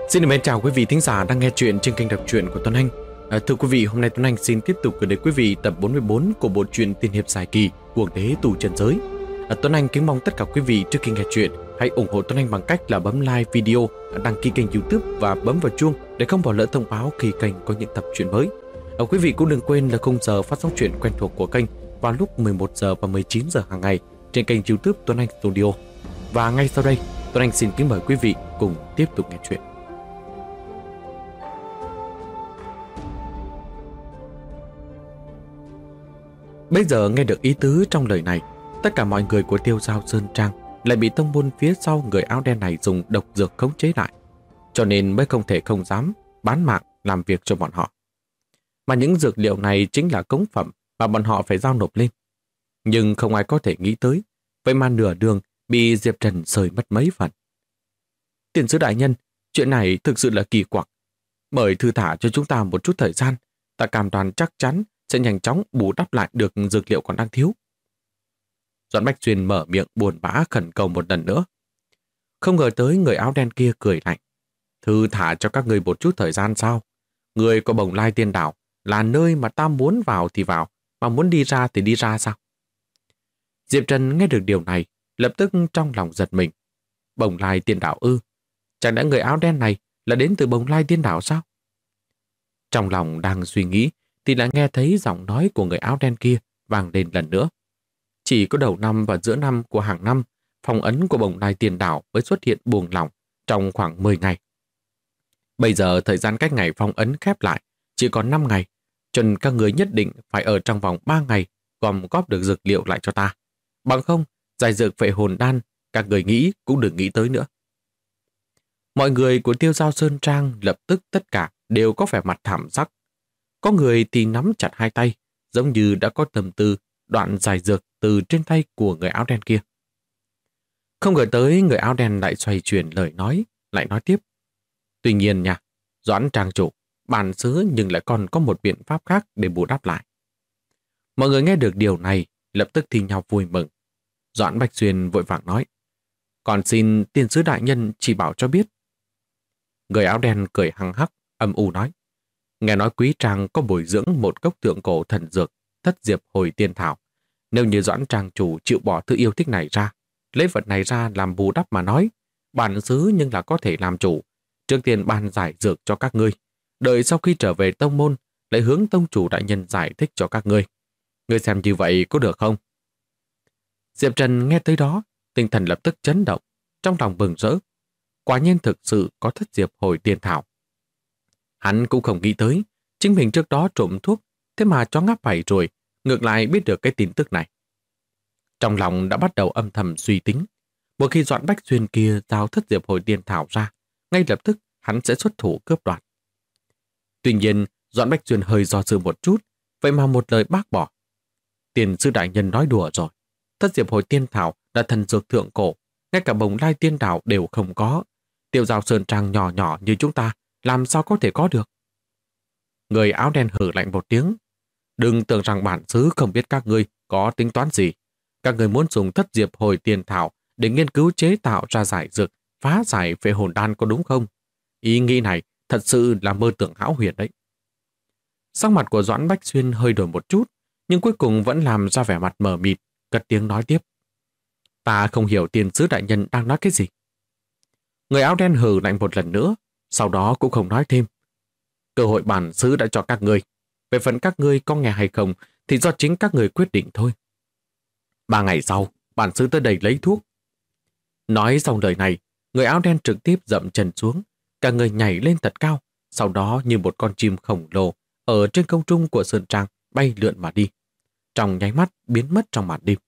Xin mến chào quý vị thính giả đang nghe chuyện trên kênh đọc truyện của Tuấn Anh. Thưa quý vị, hôm nay Tuấn Anh xin tiếp tục gửi đến quý vị tập 44 của bộ truyện tiên hiệp dài kỳ Cuồng đế tù trần giới. Tuấn Anh kính mong tất cả quý vị trước khi nghe chuyện hãy ủng hộ Tuấn Anh bằng cách là bấm like video, đăng ký kênh YouTube và bấm vào chuông để không bỏ lỡ thông báo khi kênh có những tập truyện mới. Quý vị cũng đừng quên là khung giờ phát sóng truyện quen thuộc của kênh vào lúc 11 giờ và 19 giờ hàng ngày trên kênh YouTube Tuấn Anh Studio. Và ngay sau đây, Tuấn Anh xin kính mời quý vị cùng tiếp tục nghe chuyện. Bây giờ nghe được ý tứ trong lời này, tất cả mọi người của Tiêu Giao Sơn Trang lại bị tông môn phía sau người áo đen này dùng độc dược khống chế lại, cho nên mới không thể không dám bán mạng làm việc cho bọn họ. Mà những dược liệu này chính là cống phẩm mà bọn họ phải giao nộp lên. Nhưng không ai có thể nghĩ tới, vậy mà nửa đường bị Diệp Trần sơi mất mấy phần. Tiền sứ đại nhân, chuyện này thực sự là kỳ quặc. Mời thư thả cho chúng ta một chút thời gian, ta cam đoan chắc chắn sẽ nhanh chóng bù đắp lại được dược liệu còn đang thiếu. Doãn Bách Xuyên mở miệng buồn bã khẩn cầu một lần nữa. Không ngờ tới người áo đen kia cười lạnh. Thư thả cho các người một chút thời gian sao? Người có Bồng Lai Tiên Đảo là nơi mà ta muốn vào thì vào, mà muốn đi ra thì đi ra sao? Diệp Trần nghe được điều này, lập tức trong lòng giật mình. Bồng Lai Tiên Đảo ư? Chẳng lẽ người áo đen này là đến từ Bồng Lai Tiên Đảo sao? Trong lòng đang suy nghĩ, thì lại nghe thấy giọng nói của người áo đen kia vang lên lần nữa. Chỉ có đầu năm và giữa năm của hàng năm, phong ấn của Bồng Lai Tiên Đảo mới xuất hiện buông lỏng trong khoảng 10 ngày. Bây giờ thời gian cách ngày phong ấn khép lại chỉ còn 5 ngày, cho nên các người nhất định phải ở trong vòng 3 ngày gom góp được dược liệu lại cho ta. Bằng không, giải dược phệ hồn đan, các người nghĩ cũng đừng nghĩ tới nữa. Mọi người của Tiêu Giao Sơn Trang lập tức tất cả đều có vẻ mặt thảm sắc. Có người thì nắm chặt hai tay, giống như đã có tâm tư đoạn giải dược từ trên tay của người áo đen kia. Không ngờ tới người áo đen lại xoay chuyển lời nói, lại nói tiếp. Tuy nhiên nha, Doãn Trang chủ, bản xứ nhưng lại còn có một biện pháp khác để bù đắp lại. Mọi người nghe được điều này, lập tức thì nhau vui mừng. Doãn Bạch Xuyên vội vàng nói. Còn xin tiên sứ đại nhân chỉ bảo cho biết. Người áo đen cười hăng hắc, âm u nói. Nghe nói quý trang có bồi dưỡng một cốc thượng cổ thần dược, thất diệp hồi tiên thảo. Nếu như Doãn Trang chủ chịu bỏ thứ yêu thích này ra, lấy vật này ra làm bù đắp mà nói, bản xứ nhưng là có thể làm chủ. Trước tiên ban giải dược cho các ngươi, đợi sau khi trở về tông môn, lại hướng tông chủ đại nhân giải thích cho các ngươi. Ngươi xem như vậy có được không? Diệp Trần nghe tới đó, tinh thần lập tức chấn động, trong lòng mừng rỡ. Quả nhiên thực sự có thất diệp hồi tiên thảo. Hắn cũng không nghĩ tới, chính mình trước đó trộm thuốc, thế mà cho ngáp phải rồi, ngược lại biết được cái tin tức này. Trong lòng đã bắt đầu âm thầm suy tính, một khi Doãn Bách Xuyên kia giao thất diệp hồi tiên thảo ra, ngay lập tức hắn sẽ xuất thủ cướp đoạt. Tuy nhiên, Doãn Bách Xuyên hơi do dự một chút, vậy mà một lời bác bỏ. Tiền sư đại nhân nói đùa rồi, thất diệp hồi tiên thảo là thần dược thượng cổ, ngay cả Bồng Lai Tiên Đảo đều không có. Tiêu Giao Sơn Trang nhỏ nhỏ như chúng ta làm sao có thể có được? Người áo đen hử lạnh một tiếng. Đừng tưởng rằng bản xứ không biết các ngươi có tính toán gì. Các ngươi muốn dùng thất diệp hồi tiên thảo để nghiên cứu chế tạo ra giải dược, phá giải phệ hồn đan có đúng không? Ý nghĩ này thật sự là mơ tưởng hão huyền đấy. Sắc mặt của Doãn Bách Xuyên hơi đổi một chút, nhưng cuối cùng vẫn làm ra vẻ mặt mờ mịt, cất tiếng nói tiếp. Ta không hiểu tiền sứ đại nhân đang nói cái gì. Người áo đen hừ lạnh một lần nữa, sau đó cũng không nói thêm. Cơ hội bản xứ đã cho các ngươi. Về phần các ngươi có nghe hay không thì do chính các ngươi quyết định thôi. 3 ngày sau, bản xứ tới đây lấy thuốc. Nói xong lời này, người áo đen trực tiếp dậm chân xuống, cả người nhảy lên thật cao, sau đó như một con chim khổng lồ ở trên không trung của Sơn Trang bay lượn mà đi. Trong nháy mắt biến mất trong màn đêm.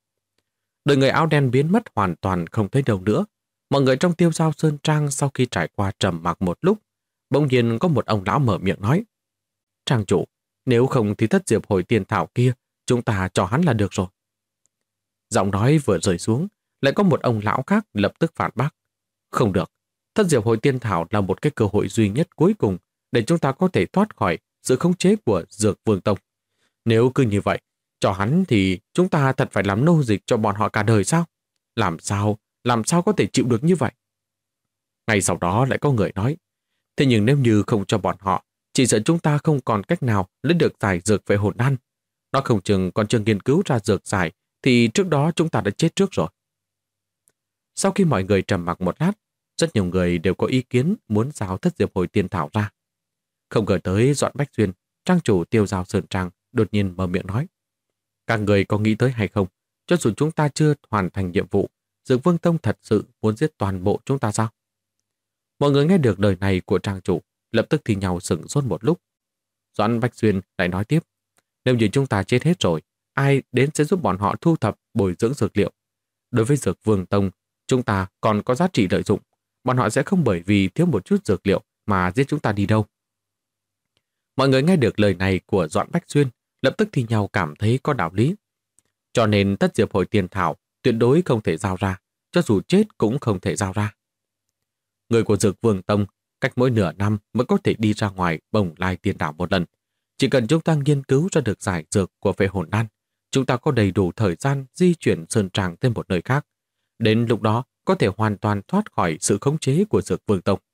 Đợi người áo đen biến mất hoàn toàn không thấy đâu nữa, mọi người trong Tiêu Giao Sơn Trang sau khi trải qua trầm mặc một lúc, bỗng nhiên có một ông lão mở miệng nói. Trang chủ, nếu không thì thất diệp hồi tiên thảo kia, chúng ta cho hắn là được rồi. Giọng nói vừa rơi xuống, lại có một ông lão khác lập tức phản bác. Không được, thất diệp hồi tiên thảo là một cái cơ hội duy nhất cuối cùng để chúng ta có thể thoát khỏi sự khống chế của Dược Vương Tông. Nếu cứ như vậy, cho hắn thì chúng ta thật phải làm nô dịch cho bọn họ cả đời sao? Làm sao có thể chịu được như vậy? Ngay sau đó lại có người nói, Thế nhưng nếu như không cho bọn họ, chỉ sợ chúng ta không còn cách nào lấy được giải dược về hồn đan. Nó không chừng còn chưa nghiên cứu ra dược giải, thì trước đó chúng ta đã chết trước rồi. Sau khi mọi người trầm mặc một lát, rất nhiều người đều có ý kiến muốn giao thất diệp hồi tiên thảo ra. Không ngờ tới Doãn Bách Xuyên, trang chủ Tiêu Giao Sơn Trang, đột nhiên mở miệng nói. Các người có nghĩ tới hay không? Cho dù chúng ta chưa hoàn thành nhiệm vụ, Dược Vương Tông thật sự muốn giết toàn bộ chúng ta sao? Mọi người nghe được lời này của trang chủ, lập tức thì nhau sửng sốt một lúc. Doãn Bách Xuyên lại nói tiếp. Nếu như chúng ta chết hết rồi, ai đến sẽ giúp bọn họ thu thập bồi dưỡng dược liệu? Đối với Dược Vương Tông, chúng ta còn có giá trị lợi dụng. Bọn họ sẽ không bởi vì thiếu một chút dược liệu mà giết chúng ta đi đâu. Mọi người nghe được lời này của Doãn Bách Xuyên, lập tức thì nhau cảm thấy có đạo lý. Cho nên tất diệp hồi tiền thảo tuyệt đối không thể giao ra, cho dù chết cũng không thể giao ra. Người của Dược Vương Tông cách mỗi nửa năm mới có thể đi ra ngoài Bồng Lai Tiên Đảo một lần. Chỉ cần chúng ta nghiên cứu ra được giải dược của phệ hồn đan, chúng ta có đầy đủ thời gian di chuyển sơn tràng tới một nơi khác. Đến lúc đó có thể hoàn toàn thoát khỏi sự khống chế của Dược Vương Tông.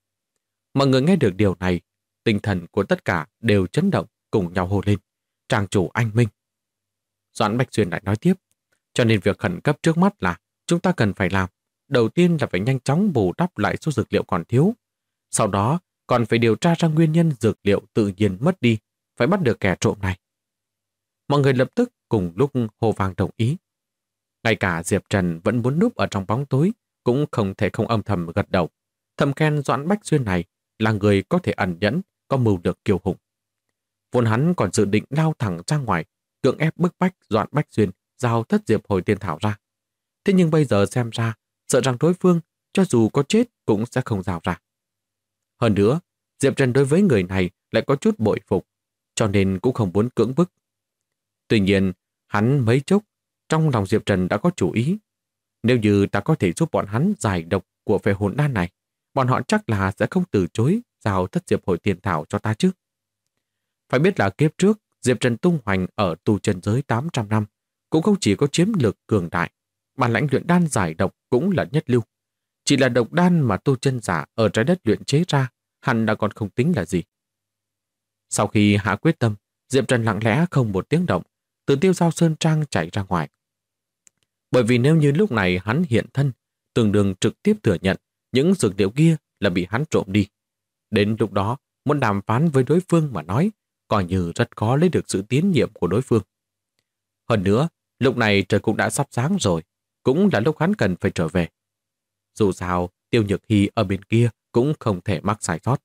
Mọi người nghe được điều này, tinh thần của tất cả đều chấn động, cùng nhau hô lên. Tràng chủ anh minh. Doãn Bách Xuyên lại nói tiếp. Cho nên việc khẩn cấp trước mắt là chúng ta cần phải làm. Đầu tiên là phải nhanh chóng bù đắp lại số dược liệu còn thiếu. Sau đó còn phải điều tra ra nguyên nhân dược liệu tự nhiên mất đi, phải bắt được kẻ trộm này. Mọi người lập tức cùng lúc hô vang đồng ý. Ngay cả Diệp Trần vẫn muốn núp ở trong bóng tối, cũng không thể không âm thầm gật đầu. Thầm khen Doãn Bách Xuyên này là người có thể ẩn nhẫn, có mưu được kiêu hùng. Vốn hắn còn dự định lao thẳng ra ngoài, cưỡng ép bức bách Doãn Bách Xuyên giao thất diệp hồi tiên thảo ra. Thế nhưng bây giờ xem ra, sợ rằng đối phương cho dù có chết cũng sẽ không giao ra. Hơn nữa, Diệp Trần đối với người này lại có chút bội phục, cho nên cũng không muốn cưỡng bức. Tuy nhiên, hắn mấy chốc, trong lòng Diệp Trần đã có chủ ý. Nếu như ta có thể giúp bọn hắn giải độc của phệ hồn đan này, bọn họ chắc là sẽ không từ chối giao thất diệp hồi tiền thảo cho ta chứ. Phải biết là kiếp trước, Diệp Trần tung hoành ở tu chân giới 800 năm, cũng không chỉ có chiến lược cường đại, bản lãnh luyện đan giải độc cũng là nhất lưu. Chỉ là độc đan mà tu chân giả ở trái đất luyện chế ra, hẳn đã còn không tính là gì. Sau khi hạ quyết tâm, Diệp Trần lặng lẽ không một tiếng động, từ Tiêu Giao Sơn Trang chạy ra ngoài. Bởi vì nếu như lúc này hắn hiện thân, tương đương trực tiếp thừa nhận những dược liệu kia là bị hắn trộm đi. Đến lúc đó, muốn đàm phán với đối phương mà nói, coi như rất khó lấy được sự tín nhiệm của đối phương. Hơn nữa, lúc này trời cũng đã sắp sáng rồi, cũng là lúc hắn cần phải trở về. Dù sao, Tiêu Nhược Hy ở bên kia cũng không thể mắc sai sót.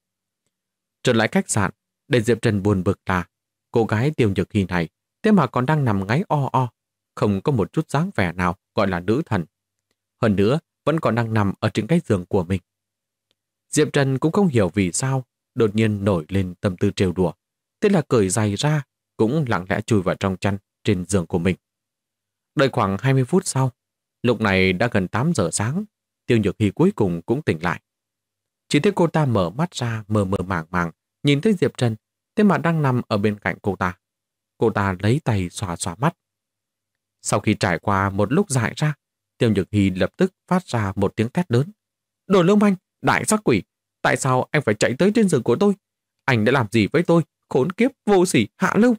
Trở lại khách sạn, để Diệp Trần buồn bực là cô gái Tiêu Nhược Hy này thế mà còn đang nằm ngáy o o, không có một chút dáng vẻ nào gọi là nữ thần. Hơn nữa, vẫn còn đang nằm ở trên cái giường của mình. Diệp Trần cũng không hiểu vì sao đột nhiên nổi lên tâm tư trêu đùa. Thế là cởi giày ra, cũng lặng lẽ chui vào trong chăn trên giường của mình. Đợi khoảng 20 phút sau, lúc này đã gần 8 giờ sáng, Tiêu Nhược Hy cuối cùng cũng tỉnh lại. Chỉ thấy cô ta mở mắt ra mờ mờ màng màng, nhìn thấy Diệp Trần, thế mà đang nằm ở bên cạnh cô ta. Cô ta lấy tay xòa xòa mắt. Sau khi trải qua một lúc dại ra, Tiêu Nhược Hy lập tức phát ra một tiếng thét lớn. Đồ lưu manh, đại sát quỷ, tại sao anh phải chạy tới trên giường của tôi? Anh đã làm gì với tôi? Khốn kiếp, vô sỉ, hạ lưu.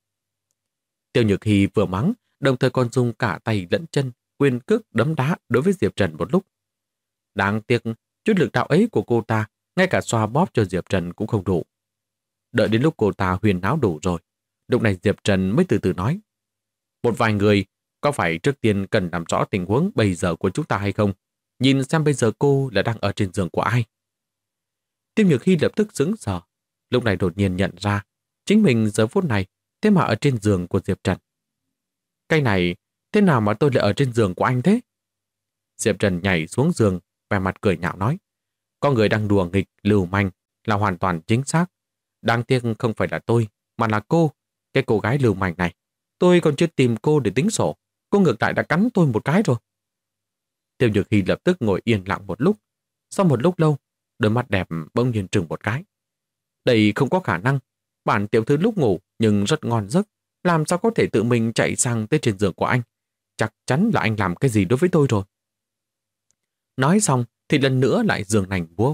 Tiêu Nhược Hy vừa mắng, đồng thời còn dùng cả tay lẫn chân, quyền cước đấm đá đối với Diệp Trần một lúc. Đáng tiếc, chút lực đạo ấy của cô ta, ngay cả xoa bóp cho Diệp Trần cũng không đủ. Đợi đến lúc cô ta huyền náo đủ rồi, lúc này Diệp Trần mới từ từ nói. Một vài người, có phải trước tiên cần làm rõ tình huống bây giờ của chúng ta hay không? Nhìn xem bây giờ cô là đang ở trên giường của ai? Tiêu Nhược Hy lập tức sững sờ, lúc này đột nhiên nhận ra, chính mình giờ phút này thế mà ở trên giường của Diệp Trần. Cái này, thế nào mà tôi lại ở trên giường của anh thế? Diệp Trần nhảy xuống giường, vẻ mặt cười nhạo nói. Có người đang đùa nghịch, lưu manh là hoàn toàn chính xác. Đáng tiếc không phải là tôi, mà là cô, cái cô gái lưu manh này. Tôi còn chưa tìm cô để tính sổ, cô ngược lại đã cắn tôi một cái rồi. Tiêu Nhược Hy lập tức ngồi yên lặng một lúc. Sau một lúc lâu, đôi mắt đẹp bỗng nhiên trừng một cái. Đây không có khả năng. Bản tiểu thư lúc ngủ nhưng rất ngon giấc, làm sao có thể tự mình chạy sang tới trên giường của anh? Chắc chắn là anh làm cái gì đối với tôi rồi. Nói xong thì lần nữa lại giường nành búa vút,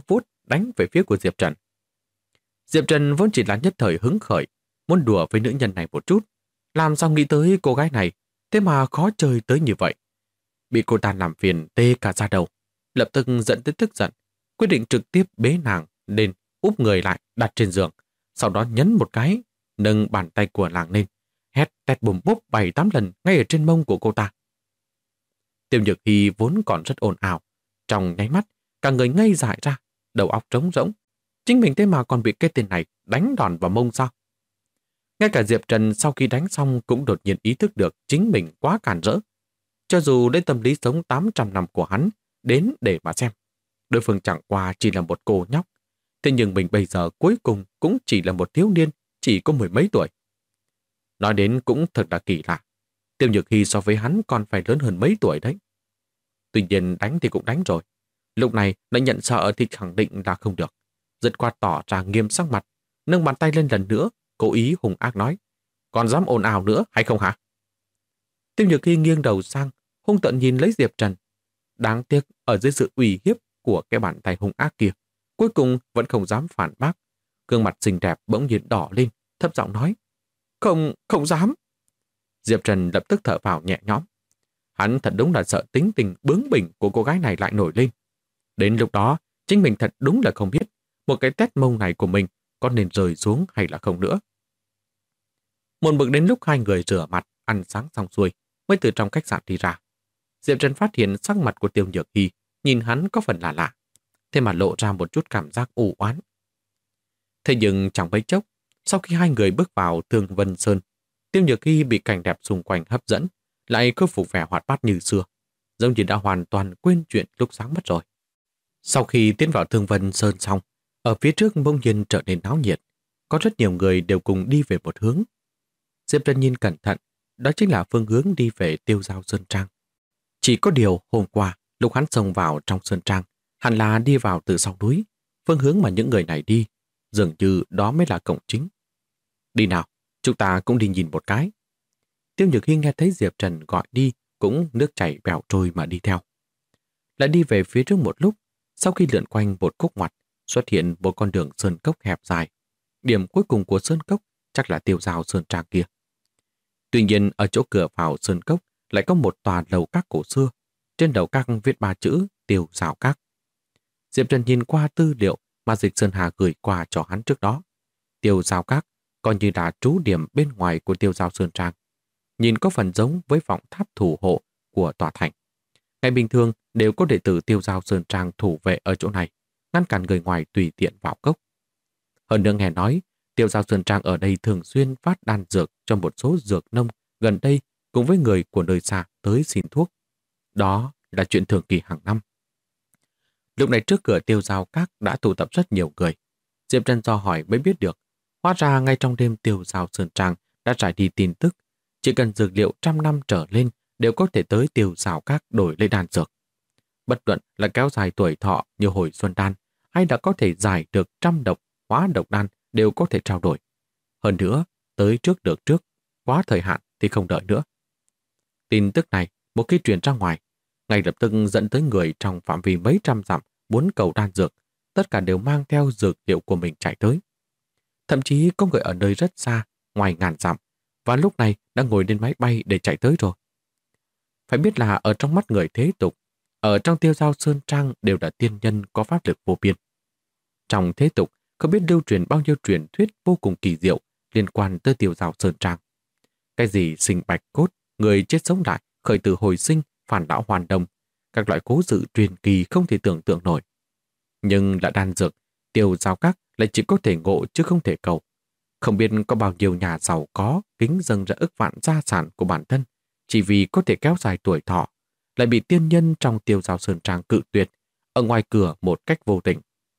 đánh về phía của Diệp Trần. Diệp Trần vốn chỉ là nhất thời hứng khởi, muốn đùa với nữ nhân này một chút. Làm sao nghĩ tới cô gái này, thế mà khó chơi tới như vậy. Bị cô ta làm phiền tê cả da đầu, lập tức giận tới tức giận, quyết định trực tiếp bế nàng lên, úp người lại đặt trên giường, sau đó nhấn một cái, nâng bàn tay của nàng lên, hét tét bùm bốp 7-8 lần ngay ở trên mông của cô ta. Tiêu Nhược Hy vốn còn rất ồn ào, trong nháy mắt, cả người ngây dại ra, đầu óc trống rỗng. Chính mình thế mà còn bị cái tên này đánh đòn vào mông sao? Ngay cả Diệp Trần sau khi đánh xong cũng đột nhiên ý thức được chính mình quá càn rỡ. Cho dù lấy tâm lý sống 800 năm của hắn đến để mà xem, đối phương chẳng qua chỉ là một cô nhóc. Thế nhưng mình bây giờ cuối cùng cũng chỉ là một thiếu niên, chỉ có mười mấy tuổi. Nói đến cũng thật là kỳ lạ. Tiêu Nhược Hy so với hắn còn phải lớn hơn mấy tuổi đấy. Tuy nhiên đánh thì cũng đánh rồi. Lúc này lại nhận sợ thì khẳng định là không được. Dứt khoát tỏ ra nghiêm sắc mặt, nâng bàn tay lên lần nữa, cố ý hung ác nói: còn dám ồn ào nữa hay không hả? Tiêu Nhược Hy nghiêng đầu sang, hung tợn nhìn lấy Diệp Trần. Đáng tiếc ở dưới sự uy hiếp của cái bàn tay hung ác kia, cuối cùng vẫn không dám phản bác. Gương mặt xinh đẹp bỗng nhiên đỏ lên, thấp giọng nói: không dám. Diệp Trần lập tức thở phào nhẹ nhõm. Hắn thật đúng là sợ tính tình bướng bỉnh của cô gái này lại nổi lên. Đến lúc đó, chính mình thật đúng là không biết một cái tét mông này của mình có nên rơi xuống hay là không nữa. Một mực đến lúc hai người rửa mặt, ăn sáng xong xuôi, mới từ trong khách sạn đi ra. Diệp Trần phát hiện sắc mặt của Tiêu Nhược Hy nhìn hắn có phần lạ lạ, thế mà lộ ra một chút cảm giác u oán. Thế nhưng chẳng mấy chốc, sau khi hai người bước vào Thương Vân Sơn, Tiêu Nhược Hy bị cảnh đẹp xung quanh hấp dẫn, lại khôi phục vẻ hoạt bát như xưa, giống như đã hoàn toàn quên chuyện lúc sáng mất rồi. Sau khi tiến vào Thương Vân Sơn xong, ở phía trước bỗng nhiên trở nên náo nhiệt, có rất nhiều người đều cùng đi về một hướng. Diệp Trần nhìn cẩn thận, đó chính là phương hướng đi về Tiêu Giao Sơn Trang. Chỉ có điều hôm qua, lúc hắn xông vào trong Sơn Trang, hẳn là đi vào từ sau núi, phương hướng mà những người này đi, dường như đó mới là cổng chính. Đi nào, chúng ta cũng đi nhìn một cái. Tiêu Nhược Hy nghe thấy Diệp Trần gọi đi, cũng nước chảy bèo trôi mà đi theo. Lại đi về phía trước một lúc, sau khi lượn quanh một khúc ngoặt, xuất hiện một con đường sơn cốc hẹp dài. Điểm cuối cùng của sơn cốc chắc là Tiêu Giao Sơn Trang kia. Tuy nhiên ở chỗ cửa vào sơn cốc lại có một tòa lầu các cổ xưa, trên đầu các viết 3 chữ Tiêu Giao Các. Diệp Trần nhìn qua tư liệu mà Dịch Sơn Hà gửi qua cho hắn trước đó. Tiêu Giao Các coi như là trú điểm bên ngoài của Tiêu Giao Sơn Trang. Nhìn có phần giống với vọng tháp thủ hộ của tòa thành. Ngày bình thường đều có đệ tử Tiêu Giao Sơn Trang thủ vệ ở chỗ này, ngăn cản người ngoài tùy tiện vào cốc. Hơn nữa nghe nói, Tiêu Giao Sơn Trang ở đây thường xuyên phát đan dược cho một số dược nông gần đây cùng với người của nơi xa tới xin thuốc. Đó là chuyện thường kỳ hàng năm. Lúc này trước cửa Tiêu Giao Các đã tụ tập rất nhiều người. Diệp Trần do hỏi mới biết được, hóa ra ngay trong đêm Tiêu Giao Sơn Trang đã trải đi tin tức, chỉ cần dược liệu 100 năm trở lên đều có thể tới Tiêu Giao Các đổi lấy đan dược. Bất luận là kéo dài tuổi thọ như hồi xuân đan, hay đã có thể giải được trăm độc, hóa độc đan đều có thể trao đổi. Hơn nữa, tới trước được trước, quá thời hạn thì không đợi nữa. Tin tức này, một khi truyền ra ngoài, ngay lập tức dẫn tới người trong phạm vi mấy trăm dặm muốn cầu đan dược, tất cả đều mang theo dược liệu của mình chạy tới. Thậm chí có người ở nơi rất xa, ngoài ngàn dặm, và lúc này đã ngồi lên máy bay để chạy tới rồi. Phải biết là ở trong mắt người thế tục, ở trong Tiêu Giao Sơn Trang đều là tiên nhân có pháp lực vô biên. Trong thế tục, không biết lưu truyền bao nhiêu truyền thuyết vô cùng kỳ diệu liên quan tới Tiêu Giao Sơn Trang. Cái gì sinh bạch cốt, người chết sống lại, khởi tử hồi sinh, phản lão hoàn đồng, các loại cố sự truyền kỳ không thể tưởng tượng nổi. Nhưng là đan dược, Tiêu Giao Các lại chỉ có thể ngộ chứ không thể cầu. Không biết có bao nhiêu nhà giàu có kính dâng ra ức vạn gia sản của bản thân chỉ vì có thể kéo dài tuổi thọ, lại bị tiên nhân trong Tiêu Giao Sơn Trang cự tuyệt ở ngoài cửa một cách vô tình.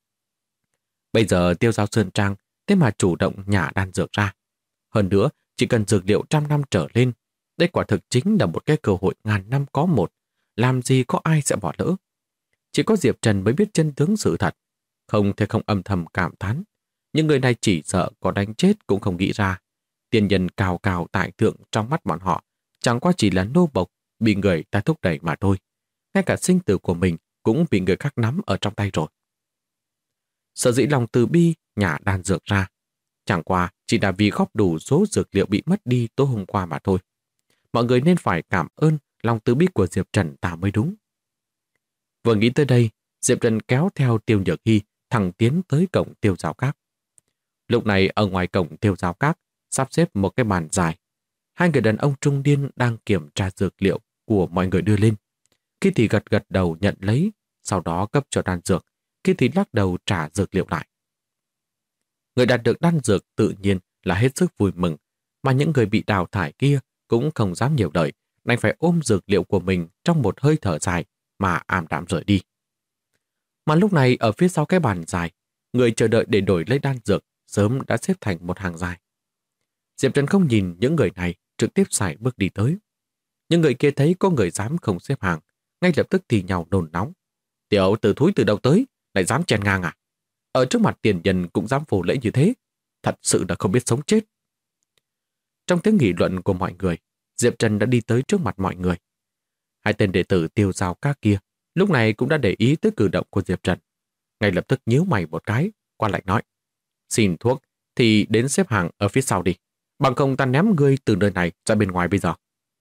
Bây giờ Tiêu Giao Sơn Trang thế mà chủ động nhả đan dược ra. Hơn nữa, chỉ cần dược liệu 100 năm trở lên, đây quả thực chính là một cái cơ hội ngàn năm có một, làm gì có ai sẽ bỏ lỡ. Chỉ có Diệp Trần mới biết chân tướng sự thật, không thể không âm thầm cảm thán. Những người này chỉ sợ có đánh chết cũng không nghĩ ra. Tiên nhân cao cao tại thượng trong mắt bọn họ, chẳng qua chỉ là nô bộc, bị người ta thúc đẩy mà thôi. Ngay cả sinh tử của mình cũng bị người khác nắm ở trong tay rồi. Sở dĩ lòng từ bi nhả đan dược ra, chẳng qua chỉ là vì góp đủ số dược liệu bị mất đi tối hôm qua mà thôi. Mọi người nên phải cảm ơn lòng từ bi của Diệp Trần ta mới đúng. Vừa nghĩ tới đây, Diệp Trần kéo theo Tiêu Nhược Hy thẳng tiến tới cổng Tiêu Giao Các. Lúc này ở ngoài cổng Tiêu Giao Các sắp xếp một cái bàn dài. Hai người đàn ông trung niên đang kiểm tra dược liệu của mọi người đưa lên. Khi thì gật gật đầu nhận lấy, sau đó cấp cho đan dược, khi thì lắc đầu trả dược liệu lại. Người đạt được đan dược tự nhiên là hết sức vui mừng, mà những người bị đào thải kia cũng không dám nhiều đợi, đành phải ôm dược liệu của mình trong một hơi thở dài mà ảm đạm rời đi. Mà lúc này ở phía sau cái bàn dài, người chờ đợi để đổi lấy đan dược sớm đã xếp thành một hàng dài. Diệp Trần không nhìn những người này, trực tiếp sải bước đi tới. Những người kia thấy có người dám không xếp hàng, ngay lập tức thì nhào nôn nóng. Tiểu tử thúi từ đâu tới, lại dám chen ngang à? Ở trước mặt tiền nhân cũng dám vô lễ như thế, thật sự là không biết sống chết. Trong tiếng nghị luận của mọi người, Diệp Trần đã đi tới trước mặt mọi người. Hai tên đệ tử Tiêu Giao Các kia lúc này cũng đã để ý tới cử động của Diệp Trần. Ngay lập tức nhíu mày một cái, qua lại nói: xin thuốc thì đến xếp hàng ở phía sau đi, bằng không ta ném ngươi từ nơi này ra bên ngoài bây giờ.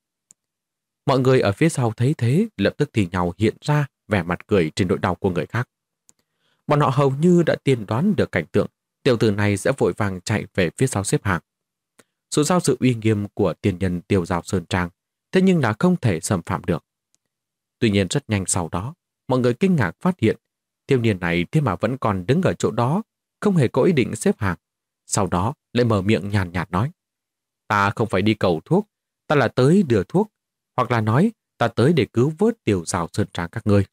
Mọi người ở phía sau thấy thế lập tức thì nhào hiện ra vẻ mặt cười trên nỗi đau của người khác. Bọn họ hầu như đã tiên đoán được cảnh tượng tiểu tử này sẽ vội vàng chạy về phía sau xếp hàng. Dù sao sự uy nghiêm của tiền nhân Tiêu Giao Sơn Trang, thế nhưng là không thể xâm phạm được. Tuy nhiên rất nhanh sau đó, mọi người kinh ngạc phát hiện thiếu niên này thế mà vẫn còn đứng ở chỗ đó, không hề có ý định xếp hàng. Sau đó lại mở miệng nhàn nhạt nói: ta không phải đi cầu thuốc, ta là tới đưa thuốc, hoặc là nói ta tới để cứu vớt Tiêu Giao Sơn Trang các ngươi.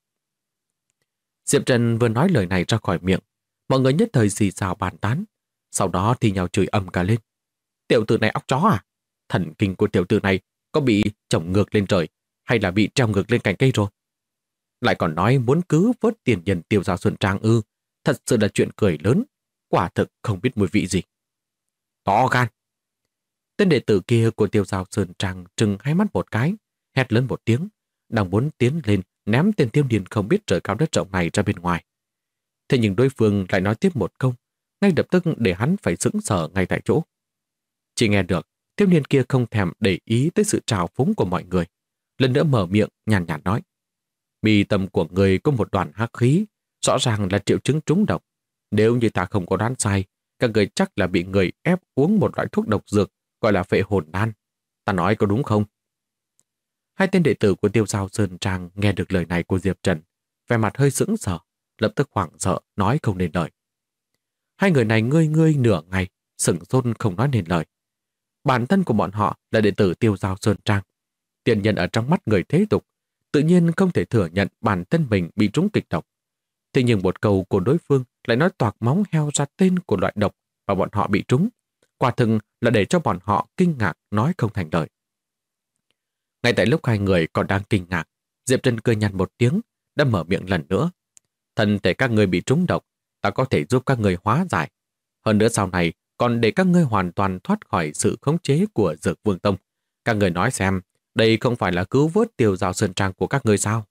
Diệp Trần vừa nói lời này ra khỏi miệng, mọi người nhất thời xì xào bàn tán, sau đó thì nhào chửi ầm cả lên. Tiểu tử này óc chó à? Thần kinh của tiểu tử này có bị chổng ngược lên trời hay là bị treo ngược lên cành cây rồi? Lại còn nói muốn cứu vớt tiền nhân Tiêu Giao Sơn Trang ư? Thật sự là chuyện cười lớn, quả thực không biết mùi vị gì. To gan! Tên đệ tử kia của Tiêu Giao Sơn Trang trừng hai mắt một cái, hét lớn một tiếng, đang muốn tiến lên ném tên thiếu niên không biết trời cao đất rộng này ra bên ngoài. Thế nhưng đối phương lại nói tiếp một câu, ngay lập tức để hắn phải sững sờ ngay tại chỗ. Chỉ nghe được, thiếu niên kia không thèm để ý tới sự trào phúng của mọi người. Lần nữa mở miệng nhàn nhạt nói: mi tâm của người có một đoàn hắc khí, rõ ràng là triệu chứng trúng độc. Nếu như ta không có đoán sai, các người chắc là bị người ép uống một loại thuốc độc dược gọi là phệ hồn đan. Ta nói có đúng không? Hai tên đệ tử của Tiêu Giao Sơn Trang nghe được lời này của Diệp Trần, vẻ mặt hơi sững sờ, lập tức hoảng sợ nói không nên lời. Hai người này ngơi ngơi nửa ngày, sững sốt không nói nên lời. Bản thân của bọn họ là đệ tử Tiêu Giao Sơn Trang, tiền nhân ở trong mắt người thế tục, tự nhiên không thể thừa nhận bản thân mình bị trúng kịch độc. Thế nhưng một câu của đối phương lại nói toạc móng heo ra tên của loại độc và bọn họ bị trúng. Quả thực là để cho bọn họ kinh ngạc nói không thành lời. Ngay tại lúc hai người còn đang kinh ngạc, Diệp Trần cười nhạt một tiếng, đã mở miệng lần nữa. Thân thể các người bị trúng độc, ta có thể giúp các người hóa giải. Hơn nữa sau này còn để các ngươi hoàn toàn thoát khỏi sự khống chế của Dược Vương Tông. Các người nói xem, đây không phải là cứu vớt Tiêu Giao Sơn Trang của các ngươi sao?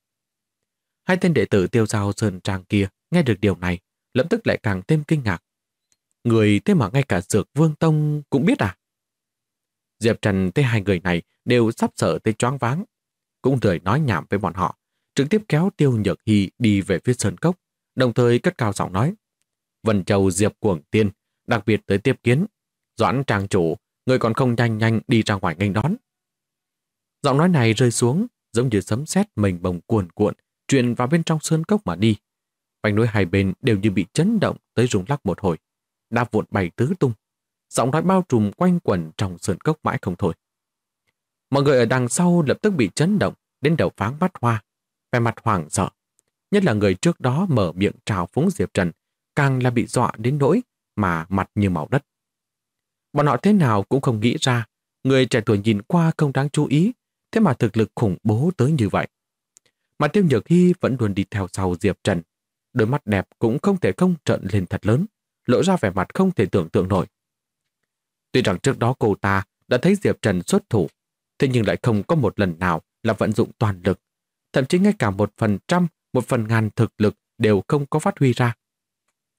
Hai tên đệ tử Tiêu Giao Sơn Trang kia nghe được điều này, lập tức lại càng thêm kinh ngạc. Người thế mà ngay cả Dược Vương Tông cũng biết à? Diệp Trần thấy hai người này đều sắp sợ tới choáng váng, cũng lười nói nhảm với bọn họ, trực tiếp kéo Tiêu Nhược Hy đi về phía sơn cốc, đồng thời cất cao giọng nói: Vân Châu Diệp Cuồng Tiên đặc biệt tới tiếp kiến. Doãn trang chủ, người còn không nhanh nhanh đi ra ngoài nghênh đón. Giọng nói này rơi xuống giống như sấm sét mình bồng cuồn cuộn truyền vào bên trong sơn cốc mà đi. Vành núi hai bên đều như bị chấn động tới rung lắc một hồi, đá vụn bay tứ tung. Giọng nói bao trùm quanh quẩn trong sơn cốc mãi không thôi. Mọi người ở đằng sau lập tức bị chấn động đến đầu váng mắt hoa, vẻ mặt hoảng sợ. Nhất là người trước đó mở miệng trào phúng Diệp Trần, càng là bị dọa đến nỗi mà mặt như màu đất. Bọn họ thế nào cũng không nghĩ ra, người trẻ tuổi nhìn qua không đáng chú ý, thế mà thực lực khủng bố tới như vậy. Mà Tiêu Nhược Hy vẫn luôn đi theo sau Diệp Trần, đôi mắt đẹp cũng không thể không trợn lên thật lớn, lộ ra vẻ mặt không thể tưởng tượng nổi. Tuy rằng trước đó cô ta đã thấy Diệp Trần xuất thủ, thế nhưng lại không có một lần nào là vận dụng toàn lực, thậm chí ngay cả 1%, 1/1000 thực lực đều không có phát huy ra.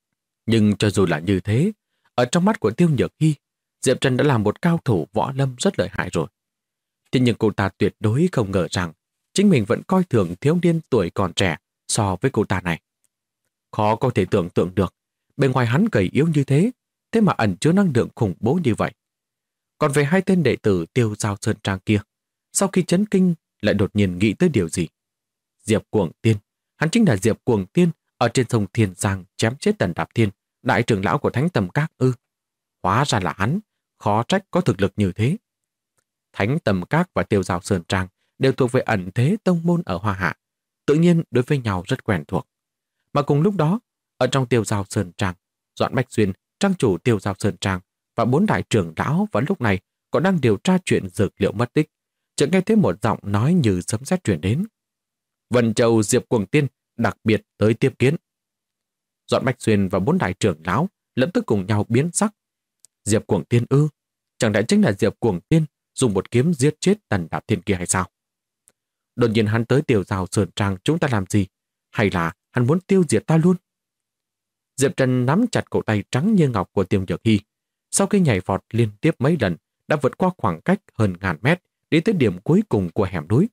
Nhưng cho dù là như thế, ở trong mắt của Tiêu Nhược Hy, Diệp Trần đã là một cao thủ võ lâm rất lợi hại rồi. Thế nhưng cô ta tuyệt đối không ngờ rằng chính mình vẫn coi thường thiếu niên tuổi còn trẻ so với cô ta này. Khó có thể tưởng tượng được, bên ngoài hắn gầy yếu như thế, thế mà ẩn chứa năng lượng khủng bố như vậy. Còn về hai tên đệ tử Tiêu Giao Sơn Trang kia, sau khi chấn kinh lại đột nhiên nghĩ tới điều gì? Diệp Cuồng Tiên, hắn chính là Diệp Cuồng Tiên ở trên sông Thiên Giang chém chết Tần Đạp Thiên, đại trưởng lão của Thánh Tầm Các ư? Hóa ra là hắn, khó trách có thực lực như thế. Thánh Tầm Các và Tiêu Giao Sơn Trang đều thuộc về ẩn thế tông môn ở Hoa Hạ, tự nhiên đối với nhau rất quen thuộc. Mà cùng lúc đó, ở trong Tiêu Giao Sơn Trang, Doãn Bách Xuyên, trang chủ Tiêu Giao Sơn Trang và 4 đại trưởng lão vào lúc này còn đang điều tra chuyện dược liệu mất tích, chợt nghe thấy một giọng nói như sấm sét truyền đến. Vân Châu Diệp Cuồng Tiên đặc biệt tới tiếp kiến. Doãn Bách Xuyên và 4 đại trưởng lão lập tức cùng nhau biến sắc. Diệp Cuồng Tiên ư? Chẳng lẽ chính là Diệp Cuồng Tiên dùng một kiếm giết chết Tần Đạp Thiên kia hay sao? Đột nhiên hắn tới Tiêu Giao Sơn Trang chúng ta làm gì? Hay là hắn muốn tiêu diệt ta luôn? Diệp Trần nắm chặt cổ tay trắng như ngọc của Tiêu Nhược Hy. Sau khi nhảy vọt liên tiếp mấy lần, đã vượt qua khoảng cách hơn 1000 mét đi tới điểm cuối cùng của hẻm núi.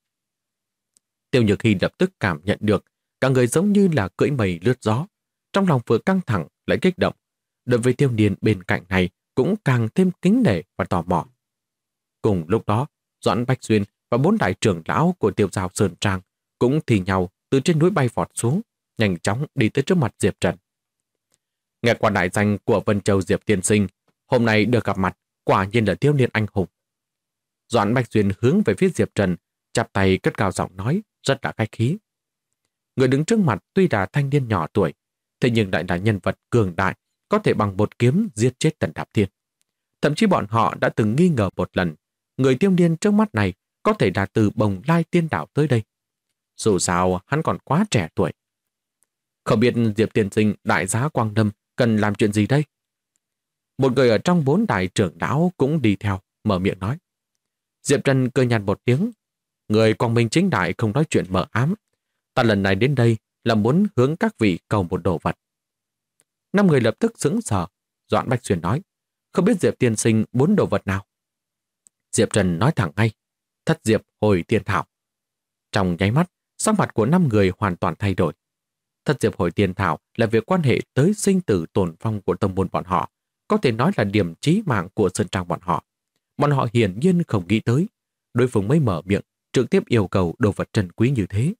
Tiêu Nhược Hy lập tức cảm nhận được cả người giống như là cưỡi mây lướt gió. Trong lòng vừa căng thẳng lại kích động. Đối với Tiêu Niên bên cạnh này cũng càng thêm kính nể và tò mò. Cùng lúc đó, Doãn Bách Xuyên và 4 đại trưởng lão của Tiêu Giao Sơn Trang cũng thì nhau từ trên núi bay vọt xuống, nhanh chóng đi tới trước mặt Diệp Trần. Nghe qua đại danh của Vân Châu Diệp tiên sinh, hôm nay được gặp mặt, quả nhiên là thiếu niên anh hùng. Doãn Bách Xuyên hướng về phía Diệp Trần, chắp tay cất cao giọng nói, rất là khách khí. Người đứng trước mặt tuy là thanh niên nhỏ tuổi, thế nhưng lại là nhân vật cường đại, có thể bằng một kiếm giết chết Tần Đạp Thiên. Thậm chí bọn họ đã từng nghi ngờ một lần, người thiếu niên trước mắt này có thể là từ Bồng Lai Tiên Đảo tới đây. Dù sao, hắn còn quá trẻ tuổi. Không biết Diệp tiên sinh đại giá Quang Lâm cần làm chuyện gì đây? Một người ở trong 4 đại trưởng lão cũng đi theo, mở miệng nói. Diệp Trần cười nhạt một tiếng. Người quang minh chính đại không nói chuyện mờ ám. Ta lần này đến đây là muốn hướng các vị cầu một đồ vật. 5 người lập tức sững sờ. Doãn Bách Xuyên nói. Không biết Diệp tiên sinh muốn đồ vật nào? Diệp Trần nói thẳng ngay. Thất diệp hồi tiên thảo. Trong nháy mắt, sắc mặt của 5 người hoàn toàn thay đổi. Thất diệp hồi tiên thảo là việc quan hệ tới sinh tử tồn vong của tông môn bọn họ, có thể nói là điểm chí mạng của Sơn Trang bọn họ. Bọn họ hiển nhiên không nghĩ tới, đối phương mới mở miệng, trực tiếp yêu cầu đồ vật trân quý như thế.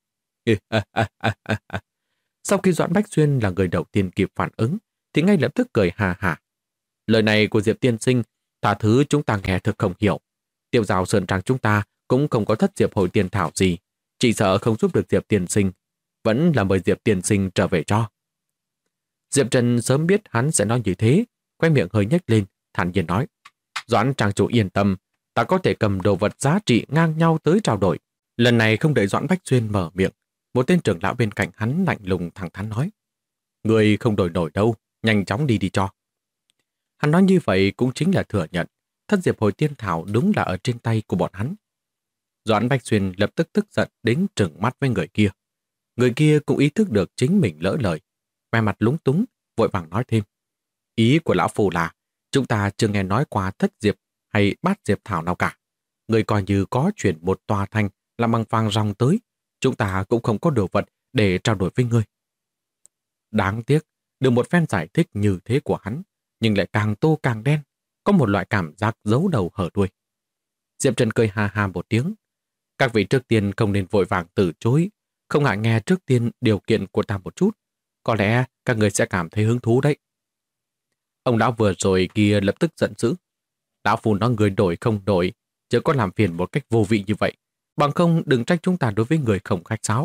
Sau khi Doãn Bách Xuyên là người đầu tiên kịp phản ứng, thì ngay lập tức cười hà hà. Lời này của Diệp tiên sinh, thả thứ chúng ta nghe thực không hiểu. Tiêu Giao Sơn Trang chúng ta cũng không có thất diệp hồi tiên thảo gì, chỉ sợ không giúp được Diệp tiên sinh, vẫn là mời Diệp tiên sinh trở về cho. Diệp Trần sớm biết hắn sẽ nói như thế, quay miệng hơi nhếch lên, thản nhiên nói. Doãn trang chủ yên tâm, ta có thể cầm đồ vật giá trị ngang nhau tới trao đổi. Lần này không đợi Doãn Bách Xuyên mở miệng, một tên trưởng lão bên cạnh hắn lạnh lùng thẳng thắn nói. Người không đổi nổi đâu, nhanh chóng đi cho. Hắn nói như vậy cũng chính là thừa nhận, thất diệp hồi tiên thảo đúng là ở trên tay của bọn hắn. Doãn Bách Xuyên lập tức tức giận đến trừng mắt với người kia. Người kia cũng ý thức được chính mình lỡ lời, vẻ mặt lúng túng, vội vàng nói thêm. Ý của lão phù là, chúng ta chưa nghe nói qua thất diệp hay bát diệp thảo nào cả. Người coi như có chuyển một tòa thành làm bằng vàng ròng tới, chúng ta cũng không có đồ vật để trao đổi với ngươi. Đáng tiếc, được một phen giải thích như thế của hắn, nhưng lại càng tô càng đen, có một loại cảm giác giấu đầu hở đuôi. Diệp Trần cười ha ha một tiếng. Các vị trước tiên không nên vội vàng từ chối, không ngại nghe trước tiên điều kiện của ta một chút. Có lẽ các người sẽ cảm thấy hứng thú đấy. Ông lão vừa rồi kia lập tức giận dữ. Lão phù nói người đổi không đổi, chứ có làm phiền một cách vô vị như vậy. Bằng không đừng trách chúng ta đối với người không khách sáo.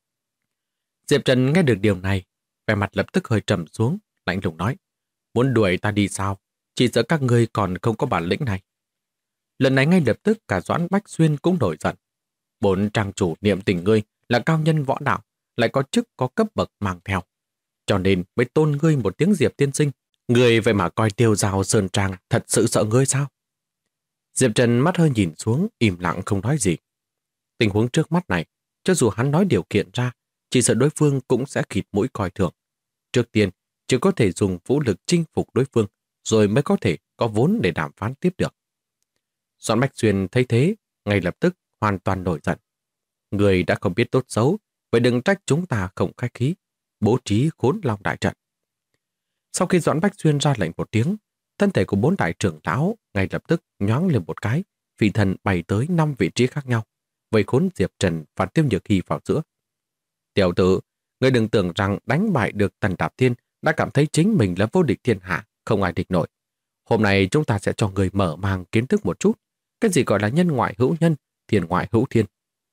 Diệp Trần nghe được điều này, vẻ mặt lập tức hơi trầm xuống, lạnh lùng nói. Muốn đuổi ta đi sao? Chỉ sợ các ngươi còn không có bản lĩnh này. Lần này ngay lập tức cả Doãn Bách Xuyên cũng nổi giận. 4 trang chủ niệm tình ngươi là cao nhân võ đạo, lại có chức có cấp bậc mang theo. Cho nên mới tôn ngươi một tiếng Diệp tiên sinh. Ngươi vậy mà coi Tiêu Giao Sơn Trang thật sự sợ ngươi sao? Diệp Trần mắt hơi nhìn xuống, im lặng không nói gì. Tình huống trước mắt này, cho dù hắn nói điều kiện ra, chỉ sợ đối phương cũng sẽ khịt mũi coi thường. Trước tiên, chỉ có thể dùng vũ lực chinh phục đối phương, rồi mới có thể có vốn để đàm phán tiếp được. Doãn Bách Xuyên thấy thế, ngay lập tức hoàn toàn nổi giận. Người đã không biết tốt xấu, vậy đừng trách chúng ta không khách khí, bố trí khốn long đại trận. Sau khi Doãn Bách Xuyên ra lệnh một tiếng, thân thể của 4 đại trưởng lão ngay lập tức nhoáng lên một cái, phi thần bay tới 5 vị trí khác nhau, vây khốn Diệp Trần và Tiêu Nhược Hy vào giữa. Tiểu tử, ngươi đừng tưởng rằng đánh bại được Tần Đạp Thiên đã cảm thấy chính mình là vô địch thiên hạ, không ai địch nổi. Hôm nay chúng ta sẽ cho người mở mang kiến thức một chút, cái gì gọi là nhân ngoại hữu nhân, thiên ngoại hữu thiên.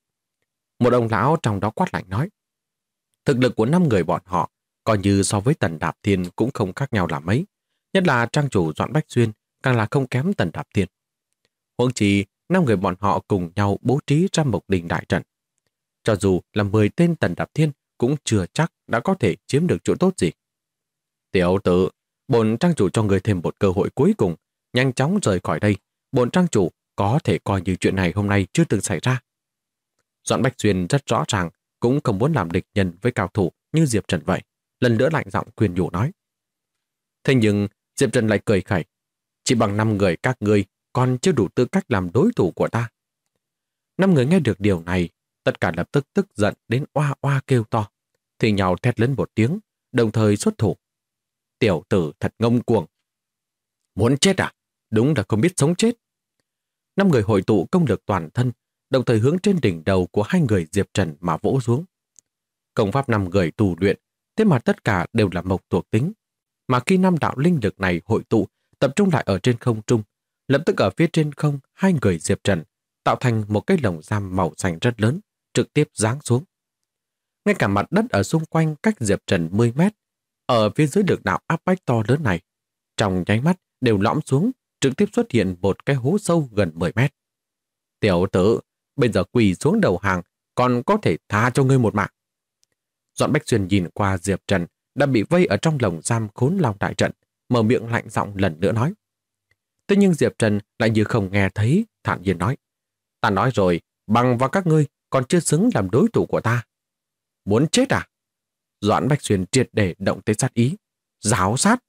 Một ông lão trong đó quát lạnh nói, thực lực của 5 người bọn họ coi như so với Tần Đạp Thiên cũng không khác nhau là mấy, nhất là trang chủ Doãn Bách Xuyên càng là không kém Tần Đạp Thiên. Huống chi 5 người bọn họ cùng nhau bố trí ra Mộc Đình đại trận. Cho dù là 10 tên Tần Đạp Thiên cũng chưa chắc đã có thể chiếm được chỗ tốt gì. Tiểu tử, bổn trang chủ cho người thêm một cơ hội cuối cùng, nhanh chóng rời khỏi đây. Bổn trang chủ có thể coi như chuyện này hôm nay chưa từng xảy ra. Doãn Bách Xuyên rất rõ ràng cũng không muốn làm địch nhân với cao thủ như Diệp Trần vậy. Lần nữa lạnh giọng khuyên nhủ nói. Thế nhưng Diệp Trần lại cười khẩy. Chỉ bằng 5 người các ngươi còn chưa đủ tư cách làm đối thủ của ta. 5 người nghe được điều này, tất cả lập tức tức giận đến oa oa kêu to, thì nhau thét lên một tiếng, đồng thời xuất thủ. Tiểu tử thật ngông cuồng. Muốn chết à? Đúng là không biết sống chết. 5 người hội tụ công lực toàn thân, đồng thời hướng trên đỉnh đầu của 2 người Diệp Trần mà vỗ xuống. Công pháp 5 người tu luyện, thế mà tất cả đều là mộc thuộc tính. Mà khi 5 đạo linh lực này hội tụ, tập trung lại ở trên không trung, lập tức ở phía trên không 2 người Diệp Trần tạo thành một cái lồng giam màu xanh rất lớn, trực tiếp giáng xuống. Ngay cả mặt đất ở xung quanh cách Diệp Trần 10 mét, ở phía dưới lực đạo áp bách to lớn này, trong nháy mắt đều lõm xuống, trực tiếp xuất hiện một cái hố sâu gần 10 mét. Tiểu tử, bây giờ quỳ xuống đầu hàng, còn có thể tha cho ngươi một mạng. Doãn Bách Xuyên nhìn qua Diệp Trần đã bị vây ở trong lồng giam khốn long đại trận, mở miệng lạnh giọng lần nữa nói. Thế nhưng Diệp Trần lại như không nghe thấy, thản nhiên nói. Ta nói rồi, bằng vào các ngươi còn chưa xứng làm đối thủ của ta. Muốn chết à? Doãn Bách Xuyên triệt để động tới sát ý. Giáo sát.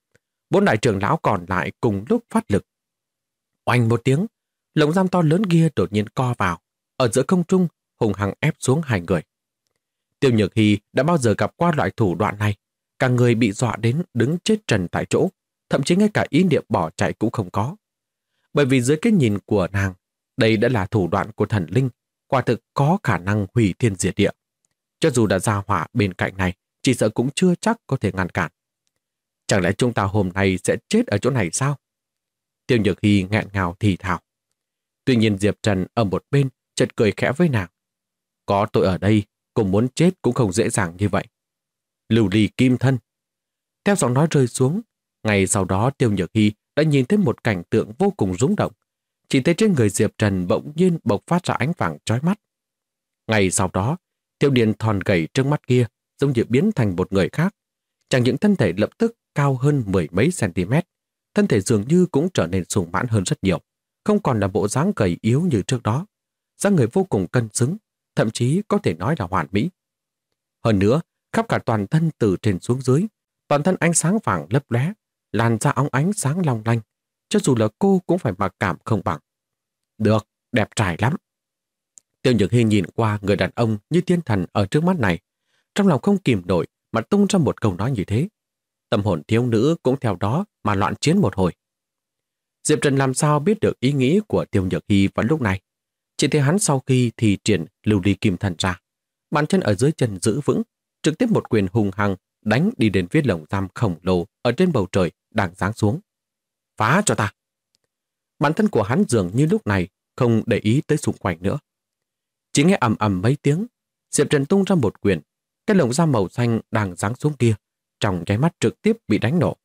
4 đại trưởng lão còn lại cùng lúc phát lực. Oanh một tiếng, lồng giam to lớn kia đột nhiên co vào, ở giữa không trung hùng hăng ép xuống 2 người. Tiêu Nhược Hy đã bao giờ gặp qua loại thủ đoạn này, cả người bị dọa đến đứng chết trần tại chỗ, thậm chí ngay cả ý niệm bỏ chạy cũng không có. Bởi vì dưới cái nhìn của nàng, đây đã là thủ đoạn của thần linh, quả thực có khả năng hủy thiên diệt địa. Cho dù đã ra hỏa bên cạnh này, chỉ sợ cũng chưa chắc có thể ngăn cản. Chẳng lẽ chúng ta hôm nay sẽ chết ở chỗ này sao? Tiêu Nhược Hy nghẹn ngào thì thào. Tuy nhiên Diệp Trần ở một bên chợt cười khẽ với nàng. Có tôi ở đây, cùng muốn chết cũng không dễ dàng như vậy. Lưu ly kim thân. Theo giọng nói rơi xuống, ngày sau đó Tiêu Nhược Hy đã nhìn thấy một cảnh tượng vô cùng rung động. Chỉ thấy trên người Diệp Trần bỗng nhiên bộc phát ra ánh vàng chói mắt. Ngày sau đó, Tiêu Điền thon gầy trước mắt kia giống như biến thành một người khác. Chẳng những thân thể lập tức cao hơn 10 mấy cm, thân thể dường như cũng trở nên sùng mãn hơn rất nhiều, không còn là bộ dáng gầy yếu như trước đó. Dáng người vô cùng cân xứng, thậm chí có thể nói là hoàn mỹ. Hơn nữa, khắp cả toàn thân từ trên xuống dưới, toàn thân ánh sáng vàng lấp lóe, làn da óng ánh sáng long lanh, cho dù là cô cũng phải mặc cảm không bằng. Được, đẹp trai lắm. Tiêu Nhược Hy nhìn qua người đàn ông như thiên thần ở trước mắt này, trong lòng không kìm nổi mà tung ra một câu nói như thế. Tâm hồn thiếu nữ cũng theo đó mà loạn chiến một hồi. Diệp Trần làm sao biết được ý nghĩ của Tiêu Nhược Hy vào lúc này? Chỉ thấy hắn sau khi thì triển lưu ly kim thần ra, bàn chân ở dưới chân giữ vững, trực tiếp một quyền hùng hăng đánh đi đến phía lồng giam khổng lồ ở trên bầu trời đang giáng xuống. Phá cho ta! Bản thân của hắn dường như lúc này không để ý tới xung quanh nữa. Chỉ nghe ầm ầm mấy tiếng, Diệp Trần tung ra một quyền, cái lồng giam màu xanh đang giáng xuống kia, trong nháy mắt trực tiếp bị đánh nổ.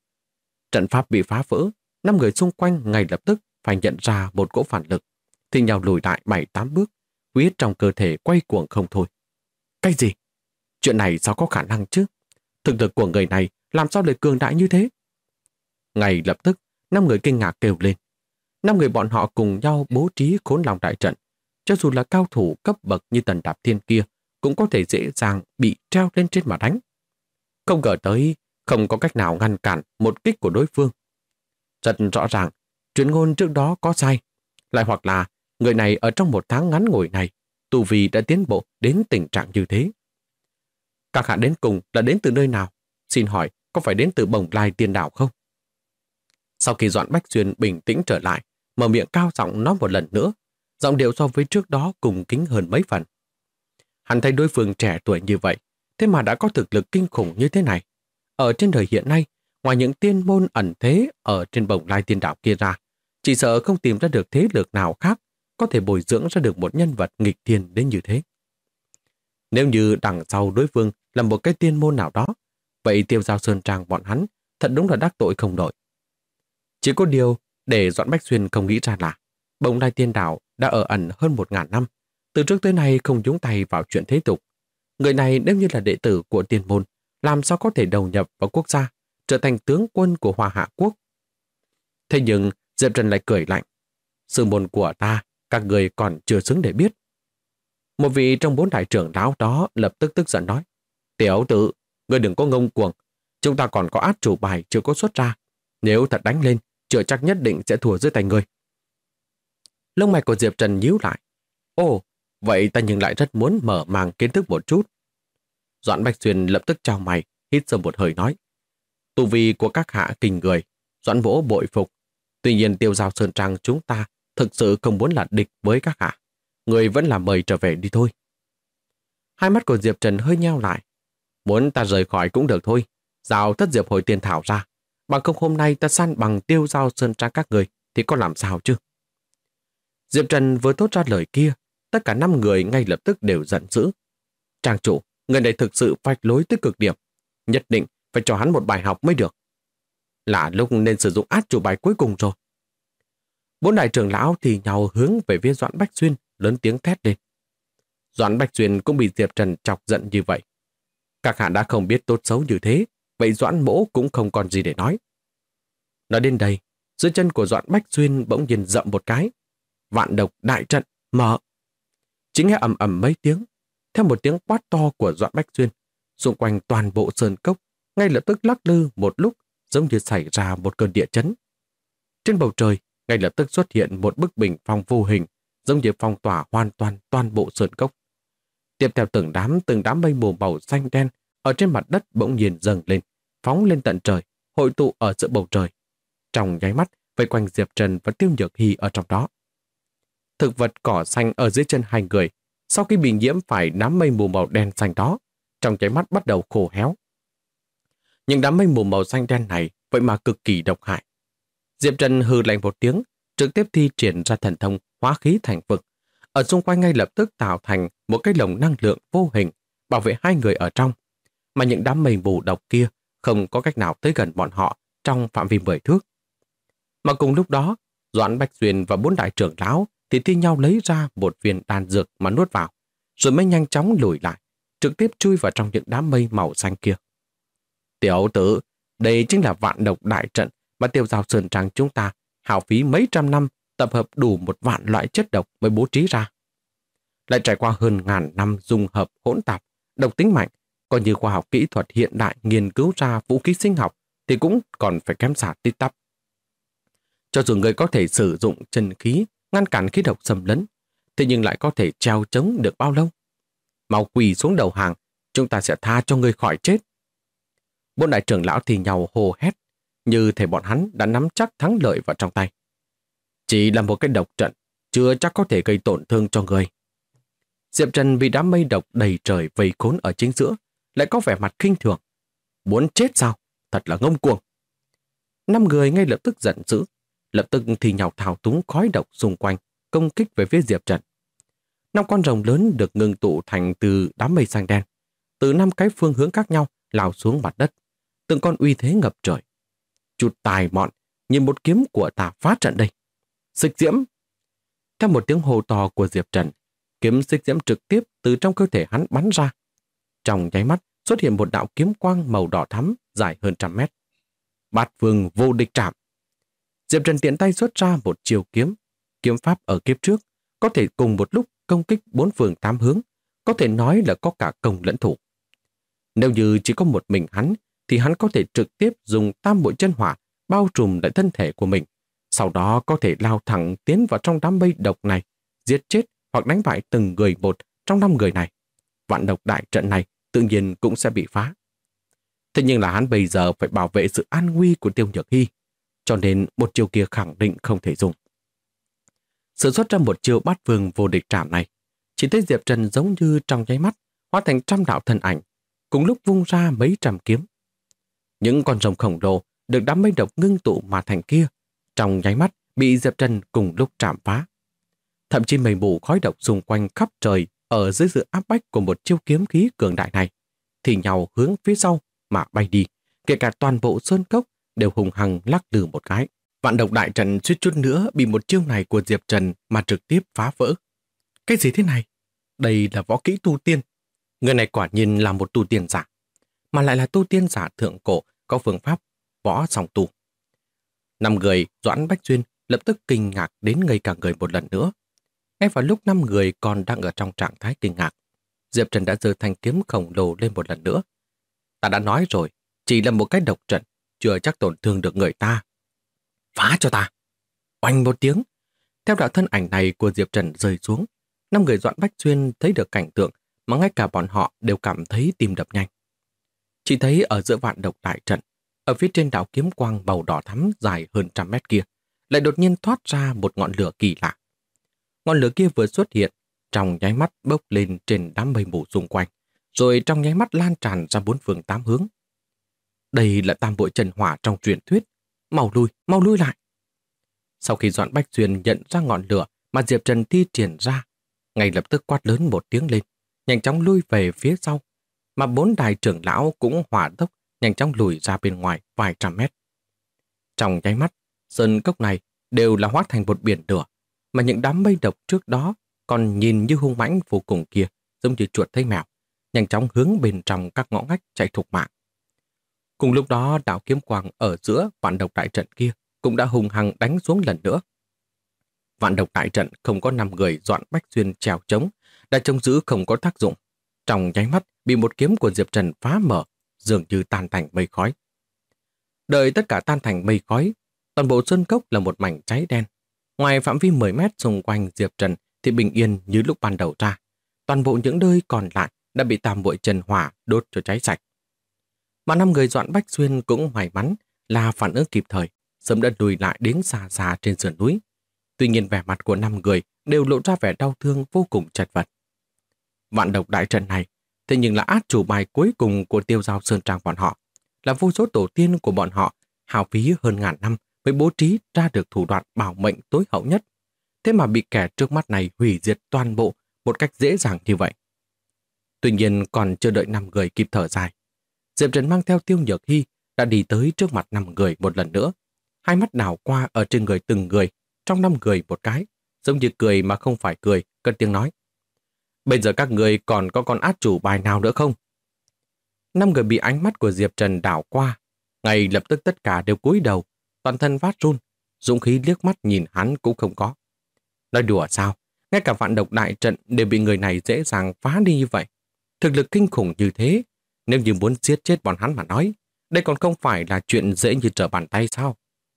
Trận pháp bị phá vỡ, 5 người xung quanh ngay lập tức phải nhận ra một cỗ phản lực, thì nhào lùi lại 7-8 bước, huyết trong cơ thể quay cuồng không thôi. Cái gì? Chuyện này sao có khả năng chứ? Thực lực của người này làm sao lại cường đại như thế? Ngay lập tức, 5 người kinh ngạc kêu lên. 5 người bọn họ cùng nhau bố trí khốn lòng đại trận. Cho dù là cao thủ cấp bậc như Tần Đạp Thiên kia, cũng có thể dễ dàng bị treo lên trên mà đánh. Không ngờ tới, không có cách nào ngăn cản một kích của đối phương. Rất rõ ràng, truyền ngôn trước đó có sai, lại hoặc là người này ở trong một tháng ngắn ngủi này, tu vi đã tiến bộ đến tình trạng như thế. Các hạ đến cùng là đến từ nơi nào? Xin hỏi, có phải đến từ Bồng Lai Tiên Đảo không? Sau khi Doãn Bách Xuyên bình tĩnh trở lại, mở miệng cao giọng nói một lần nữa, giọng điệu so với trước đó cùng kính hơn mấy phần. Hắn thấy đối phương trẻ tuổi như vậy, thế mà đã có thực lực kinh khủng như thế này. Ở trên đời hiện nay, ngoài những tiên môn ẩn thế ở trên Bồng Lai Tiên Đảo kia ra, chỉ sợ không tìm ra được thế lực nào khác có thể bồi dưỡng ra được một nhân vật nghịch thiên đến như thế. Nếu như đằng sau đối phương là một cái tiên môn nào đó, vậy Tiêu Giao Sơn Trang bọn hắn thật đúng là đắc tội không nổi. Chỉ có điều để Doãn Bách Xuyên không nghĩ ra là Bồng Lai Tiên Đảo đã ở ẩn hơn 1000 năm, từ trước tới nay không nhúng tay vào chuyện thế tục. Người này nếu như là đệ tử của tiên môn, làm sao có thể đầu nhập vào quốc gia, trở thành tướng quân của Hoa Hạ Quốc. Thế nhưng Diệp Trần lại cười lạnh. Sư môn của ta, các người còn chưa xứng để biết. Một vị trong 4 đại trưởng lão đó lập tức tức giận nói. Tiểu tử, người đừng có ngông cuồng. Chúng ta còn có át chủ bài chưa có xuất ra. Nếu thật đánh lên, chưa chắc nhất định sẽ thua dưới tay người. Lông mày của Diệp Trần nhíu lại. Ồ, vậy ta nhưng lại rất muốn mở màng kiến thức một chút. Doãn Bạch Xuyên lập tức chau mày, hít sâu một hơi nói. Tu vi của các hạ kinh người, Doãn Vỗ bội phục. Tuy nhiên Tiêu Giao Sơn Trang chúng ta thực sự không muốn là địch với các hạ. Người vẫn là mời trở về đi thôi. Hai mắt của Diệp Trần hơi nheo lại. Muốn ta rời khỏi cũng được thôi. Giao thất diệp hồi tiền thảo ra. Bằng không hôm nay ta săn bằng Tiêu Giao Sơn Trang các người thì có làm sao chứ? Diệp Trần vừa thốt ra lời kia, tất cả 5 người ngay lập tức đều giận dữ. Trang chủ, người này thực sự vạch lối tới cực điểm. Nhất định phải cho hắn một bài học mới được. Là lúc nên sử dụng át chủ bài cuối cùng rồi. 4 đại trưởng lão thì nhau hướng về phía Doãn Bách Xuyên, lớn tiếng thét lên. Doãn Bách Xuyên cũng bị Diệp Trần chọc giận như vậy. Các hạ đã không biết tốt xấu như thế, vậy Doãn Mỗ cũng không còn gì để nói. Nói đến đây, dưới chân của Doãn Bách Xuyên bỗng nhiên dậm một cái. Vạn độc đại trận, mở. Chỉ nghe ầm ầm mấy tiếng, theo một tiếng quát to của Doãn Bách Xuyên, xung quanh toàn bộ sơn cốc ngay lập tức lắc lư một lúc, giống như xảy ra một cơn địa chấn. Trên bầu trời ngay lập tức xuất hiện một bức bình phong vô hình, giống như phong tỏa hoàn toàn bộ sơn cốc. Tiếp theo từng đám mây mù màu xanh đen ở trên mặt đất bỗng nhiên dâng lên, phóng lên tận trời, hội tụ ở giữa bầu trời. Trong nháy mắt vây quanh Diệp Trần và Tiêu Nhược Hy ở trong đó. Thực vật cỏ xanh ở dưới chân hai người, sau khi bị nhiễm phải đám mây mù màu đen xanh đó, trong nháy mắt bắt đầu khô héo. Những đám mây mù màu xanh đen này vậy mà cực kỳ độc hại. Diệp Trần hừ lạnh một tiếng, trực tiếp thi triển ra thần thông hóa khí thành vực. Ở xung quanh ngay lập tức tạo thành một cái lồng năng lượng vô hình bảo vệ hai người ở trong, mà những đám mây mù độc kia không có cách nào tới gần bọn họ trong phạm vi 10 thước. Mà cùng lúc đó, Doãn Bách Xuyên và 4 đại trưởng lão thì thi nhau lấy ra một viên đan dược mà nuốt vào, rồi mới nhanh chóng lùi lại, trực tiếp chui vào trong những đám mây màu xanh kia. Tiểu tử, đây chính là vạn độc đại trận mà Tiêu Giao Sơn Trang chúng ta hao phí mấy trăm năm tập hợp đủ 1.000 loại chất độc mới bố trí ra. Lại trải qua hơn 1000 năm dung hợp hỗn tạp, độc tính mạnh, coi như khoa học kỹ thuật hiện đại nghiên cứu ra vũ khí sinh học thì cũng còn phải kém xa tít tắp. Cho dù người có thể sử dụng chân khí ngăn cản khí độc xâm lấn, thế nhưng lại có thể treo chống được bao lâu? Mau quỳ xuống đầu hàng, chúng ta sẽ tha cho người khỏi chết. 4 đại trưởng lão thì nhau hô hét, như thể bọn hắn đã nắm chắc thắng lợi vào trong tay. Chỉ là một cái độc trận, chưa chắc có thể gây tổn thương cho người. Diệp Trần bị đám mây độc đầy trời vây khốn ở chính giữa, lại có vẻ mặt khinh thường. Muốn chết sao? Thật là ngông cuồng. 5 người ngay lập tức giận dữ, lập tức thì nhào thao túng khói độc xung quanh, công kích về phía Diệp Trần. 5 con rồng lớn được ngưng tụ thành từ đám mây xanh đen, từ 5 cái phương hướng khác nhau lao xuống mặt đất, từng con uy thế ngập trời. Chút tài mọn, nhìn một kiếm của ta phá trận đây. Xích diễm. Theo một tiếng hô to của Diệp Trần, kiếm xích diễm trực tiếp từ trong cơ thể hắn bắn ra. Trong nháy mắt xuất hiện một đạo kiếm quang màu đỏ thắm dài hơn 100 mét. Bát Vương vô địch trảm. Diệp Trần tiện tay xuất ra một chiêu kiếm. Kiếm pháp ở kiếp trước có thể cùng một lúc công kích 4 phương 8 hướng, có thể nói là có cả công lẫn thủ. Nếu như chỉ có một mình hắn thì hắn có thể trực tiếp dùng tam bội chân hỏa bao trùm lại thân thể của mình, sau đó có thể lao thẳng tiến vào trong đám mây độc này, giết chết hoặc đánh bại từng người một trong 5 người này. Vạn độc đại trận này tự nhiên cũng sẽ bị phá. Thế nhưng là hắn bây giờ phải bảo vệ sự an nguy của Tiêu Nhược Hy, cho nên một chiêu kia khẳng định không thể dùng. Sử xuất ra một chiêu bát vương vô địch trảm này, chỉ thấy Diệp Trần giống như trong nháy mắt hóa thành trăm đạo thân ảnh, cùng lúc vung ra mấy trăm kiếm. Những con rồng khổng lồ được đám mây độc ngưng tụ mà thành kia, trong nháy mắt bị Diệp Trần cùng lúc chạm phá. Thậm chí mây mù khói độc xung quanh khắp trời ở dưới sự áp bách của một chiêu kiếm khí cường đại này, thì nhau hướng phía sau mà bay đi, kể cả toàn bộ sơn cốc đều hùng hăng lắc lư một cái. Vạn độc đại trận suýt chút nữa bị một chiêu này của Diệp Trần mà trực tiếp phá vỡ. Cái gì thế này? Đây là võ kỹ tu tiên. Người này quả nhiên là một tu tiên giả, mà lại là tu tiên giả thượng cổ có phương pháp võ song tu. 5 người Doãn Bách Xuyên lập tức kinh ngạc đến ngây cả người một lần nữa. Ngay vào lúc 5 người còn đang ở trong trạng thái kinh ngạc, Diệp Trần đã giơ thanh kiếm khổng lồ lên một lần nữa. Ta đã nói rồi, chỉ là một cái độc trận, chưa chắc tổn thương được người ta. Phá cho ta! Oanh một tiếng. Theo đạo thân ảnh này của Diệp Trần rơi xuống, 5 người Doãn Bách Xuyên thấy được cảnh tượng mà ngay cả bọn họ đều cảm thấy tim đập nhanh. Chỉ thấy ở giữa vạn độc đại trận, ở phía trên đạo kiếm quang màu đỏ thắm dài hơn 100 mét kia, lại đột nhiên thoát ra một ngọn lửa kỳ lạ. Ngọn lửa kia vừa xuất hiện, trong nháy mắt bốc lên trên đám mây mù xung quanh, rồi trong nháy mắt lan tràn ra 4 phương 8 hướng. Đây là tam bội chân hỏa trong truyền thuyết. Mau lui lại. Sau khi Doãn Bách Xuyên nhận ra ngọn lửa mà Diệp Trần thi triển ra, ngay lập tức quát lớn một tiếng lên, nhanh chóng lui về phía sau, mà 4 đại trưởng lão cũng hỏa tốc nhanh chóng lùi ra bên ngoài vài trăm mét. Trong nháy mắt, sơn cốc này đều là hóa thành một biển lửa, mà những đám mây độc trước đó còn nhìn như hung mãnh vô cùng kia, giống như chuột thấy mèo, nhanh chóng hướng bên trong các ngõ ngách chạy thục mạng. Cùng lúc đó, đạo kiếm quang ở giữa vạn độc đại trận kia cũng đã hung hăng đánh xuống lần nữa. Vạn độc đại trận không có 5 người Doãn Bách Xuyên trèo chống, đã trông giữ không có tác dụng. Trong nháy mắt bị một kiếm của Diệp Trần phá mở, dường như tan thành mây khói. Đợi tất cả tan thành mây khói, toàn bộ sơn cốc là một mảnh cháy đen. Ngoài phạm vi 10 mét xung quanh Diệp Trần thì bình yên như lúc ban đầu ra. Toàn bộ những nơi còn lại đã bị tam bội chân hỏa đốt cho cháy sạch. Mà 5 người Doãn Bách Xuyên cũng may mắn là phản ứng kịp thời, sớm đã lùi lại đến xa xa trên sườn núi. Tuy nhiên vẻ mặt của 5 người đều lộ ra vẻ đau thương vô cùng chật vật. Vạn độc đại trận này thế nhưng là át chủ bài cuối cùng của Tiêu Giao Sơn Trang bọn họ, là vô số tổ tiên của bọn họ hao phí hơn ngàn năm mới bố trí ra được thủ đoạn bảo mệnh tối hậu nhất. Thế mà bị kẻ trước mắt này hủy diệt toàn bộ một cách dễ dàng như vậy. Tuy nhiên còn chưa đợi 5 người kịp thở dài, Diệp Trần mang theo Tiêu Nhược Hy đã đi tới trước mặt 5 người một lần nữa. Hai mắt đảo qua ở trên người từng người, trong 5 người một cái, giống như cười mà không phải cười, cất tiếng nói. Bây giờ các người còn có con át chủ bài nào nữa không? 5 người bị ánh mắt của Diệp Trần đảo qua, ngay lập tức tất cả đều cúi đầu, toàn thân phát run, dũng khí liếc mắt nhìn hắn cũng không có. Nói đùa sao? Ngay cả vạn độc đại trận đều bị người này dễ dàng phá đi như vậy. Thực lực kinh khủng như thế, nếu như muốn giết chết bọn hắn mà nói, đây còn không phải là chuyện dễ như trở bàn tay sao?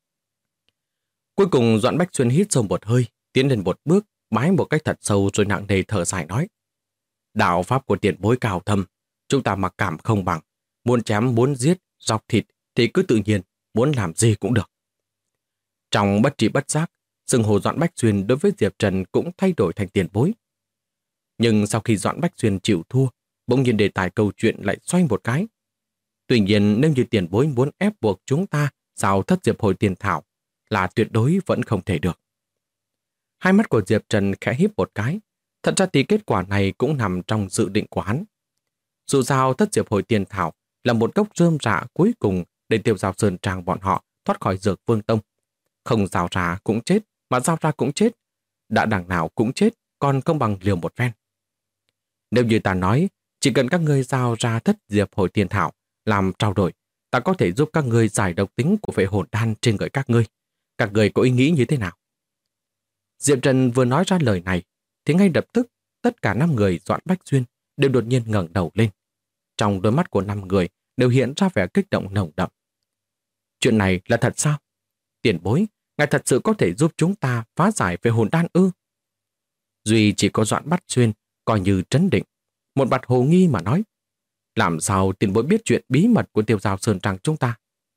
Cuối cùng Doãn Bách Xuyên hít sâu một hơi, tiến lên một bước, bái một cách thật sâu rồi nặng nề thở dài nói. Đạo pháp của tiền bối cao thâm, chúng ta mặc cảm không bằng. Muốn chém, muốn giết, dọc thịt thì cứ tự nhiên, muốn làm gì cũng được. Trong bất trí bất giác, xưng hô Doãn Bách Xuyên đối với Diệp Trần cũng thay đổi thành tiền bối. Nhưng sau khi Doãn Bách Xuyên chịu thua, bỗng nhiên đề tài câu chuyện lại xoay một cái. Tuy nhiên nếu như tiền bối muốn ép buộc chúng ta giao thất diệp hồi tiền thảo là tuyệt đối vẫn không thể được. Hai mắt của Diệp Trần khẽ híp một cái. Thật ra thì kết quả này cũng nằm trong dự định của hắn. Dù sao thất diệp hồi tiền thảo là một gốc rơm rạ cuối cùng để Tiêu Giao Sơn Trang bọn họ thoát khỏi Dược Vương Tông. Không giao ra cũng chết, mà giao ra cũng chết. Đã đằng nào cũng chết, còn không bằng liều một phen. Nếu như ta nói, chỉ cần các ngươi giao ra thất diệp hồi tiền thảo làm trao đổi, ta có thể giúp các ngươi giải độc tính của vệ hồn đan trên người các ngươi. Các ngươi có ý nghĩ như thế nào? Diệp Trần vừa nói ra lời này, thì ngay lập tức tất cả 5 người Doãn Bách Xuyên đều đột nhiên ngẩng đầu lên. Trong đôi mắt của 5 người đều hiện ra vẻ kích động nồng đậm. Chuyện này là thật sao? Tiền bối, ngài thật sự có thể giúp chúng ta phá giải về hồn đan ư? Duy chỉ có Doãn Bách Xuyên coi như trấn định, một mặt hồ nghi mà nói. Làm sao tiền bối biết chuyện bí mật của Tiêu Giao Sơn Trang chúng ta?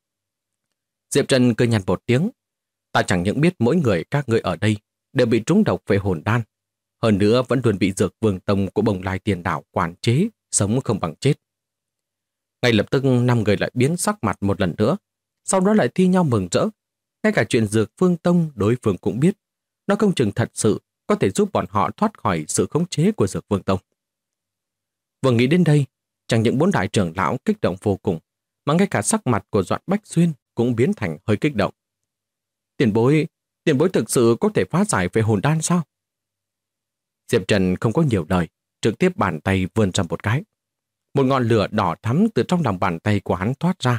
Diệp Trần cười nhạt một tiếng. Ta chẳng những biết mỗi người các ngươi ở đây đều bị trúng độc về hồn đan, hơn nữa vẫn luôn bị Dược Vương Tông của Bồng Lai Tiền Đảo quản chế, sống không bằng chết. Ngay lập tức 5 người lại biến sắc mặt một lần nữa, sau đó lại thi nhau mừng rỡ. Ngay cả chuyện Dược Vương Tông đối phương cũng biết, nó không chừng thật sự có thể giúp bọn họ thoát khỏi sự khống chế của Dược Vương Tông. Vừa nghĩ đến đây, chẳng những 4 đại trưởng lão kích động vô cùng, mà ngay cả sắc mặt của Doãn Bách Xuyên cũng biến thành hơi kích động. Tiền bối thực sự có thể phá giải về hồn đan sao? Diệp Trần không có nhiều lời, trực tiếp bàn tay vươn ra một cái. Một ngọn lửa đỏ thắm từ trong lòng bàn tay của hắn thoát ra.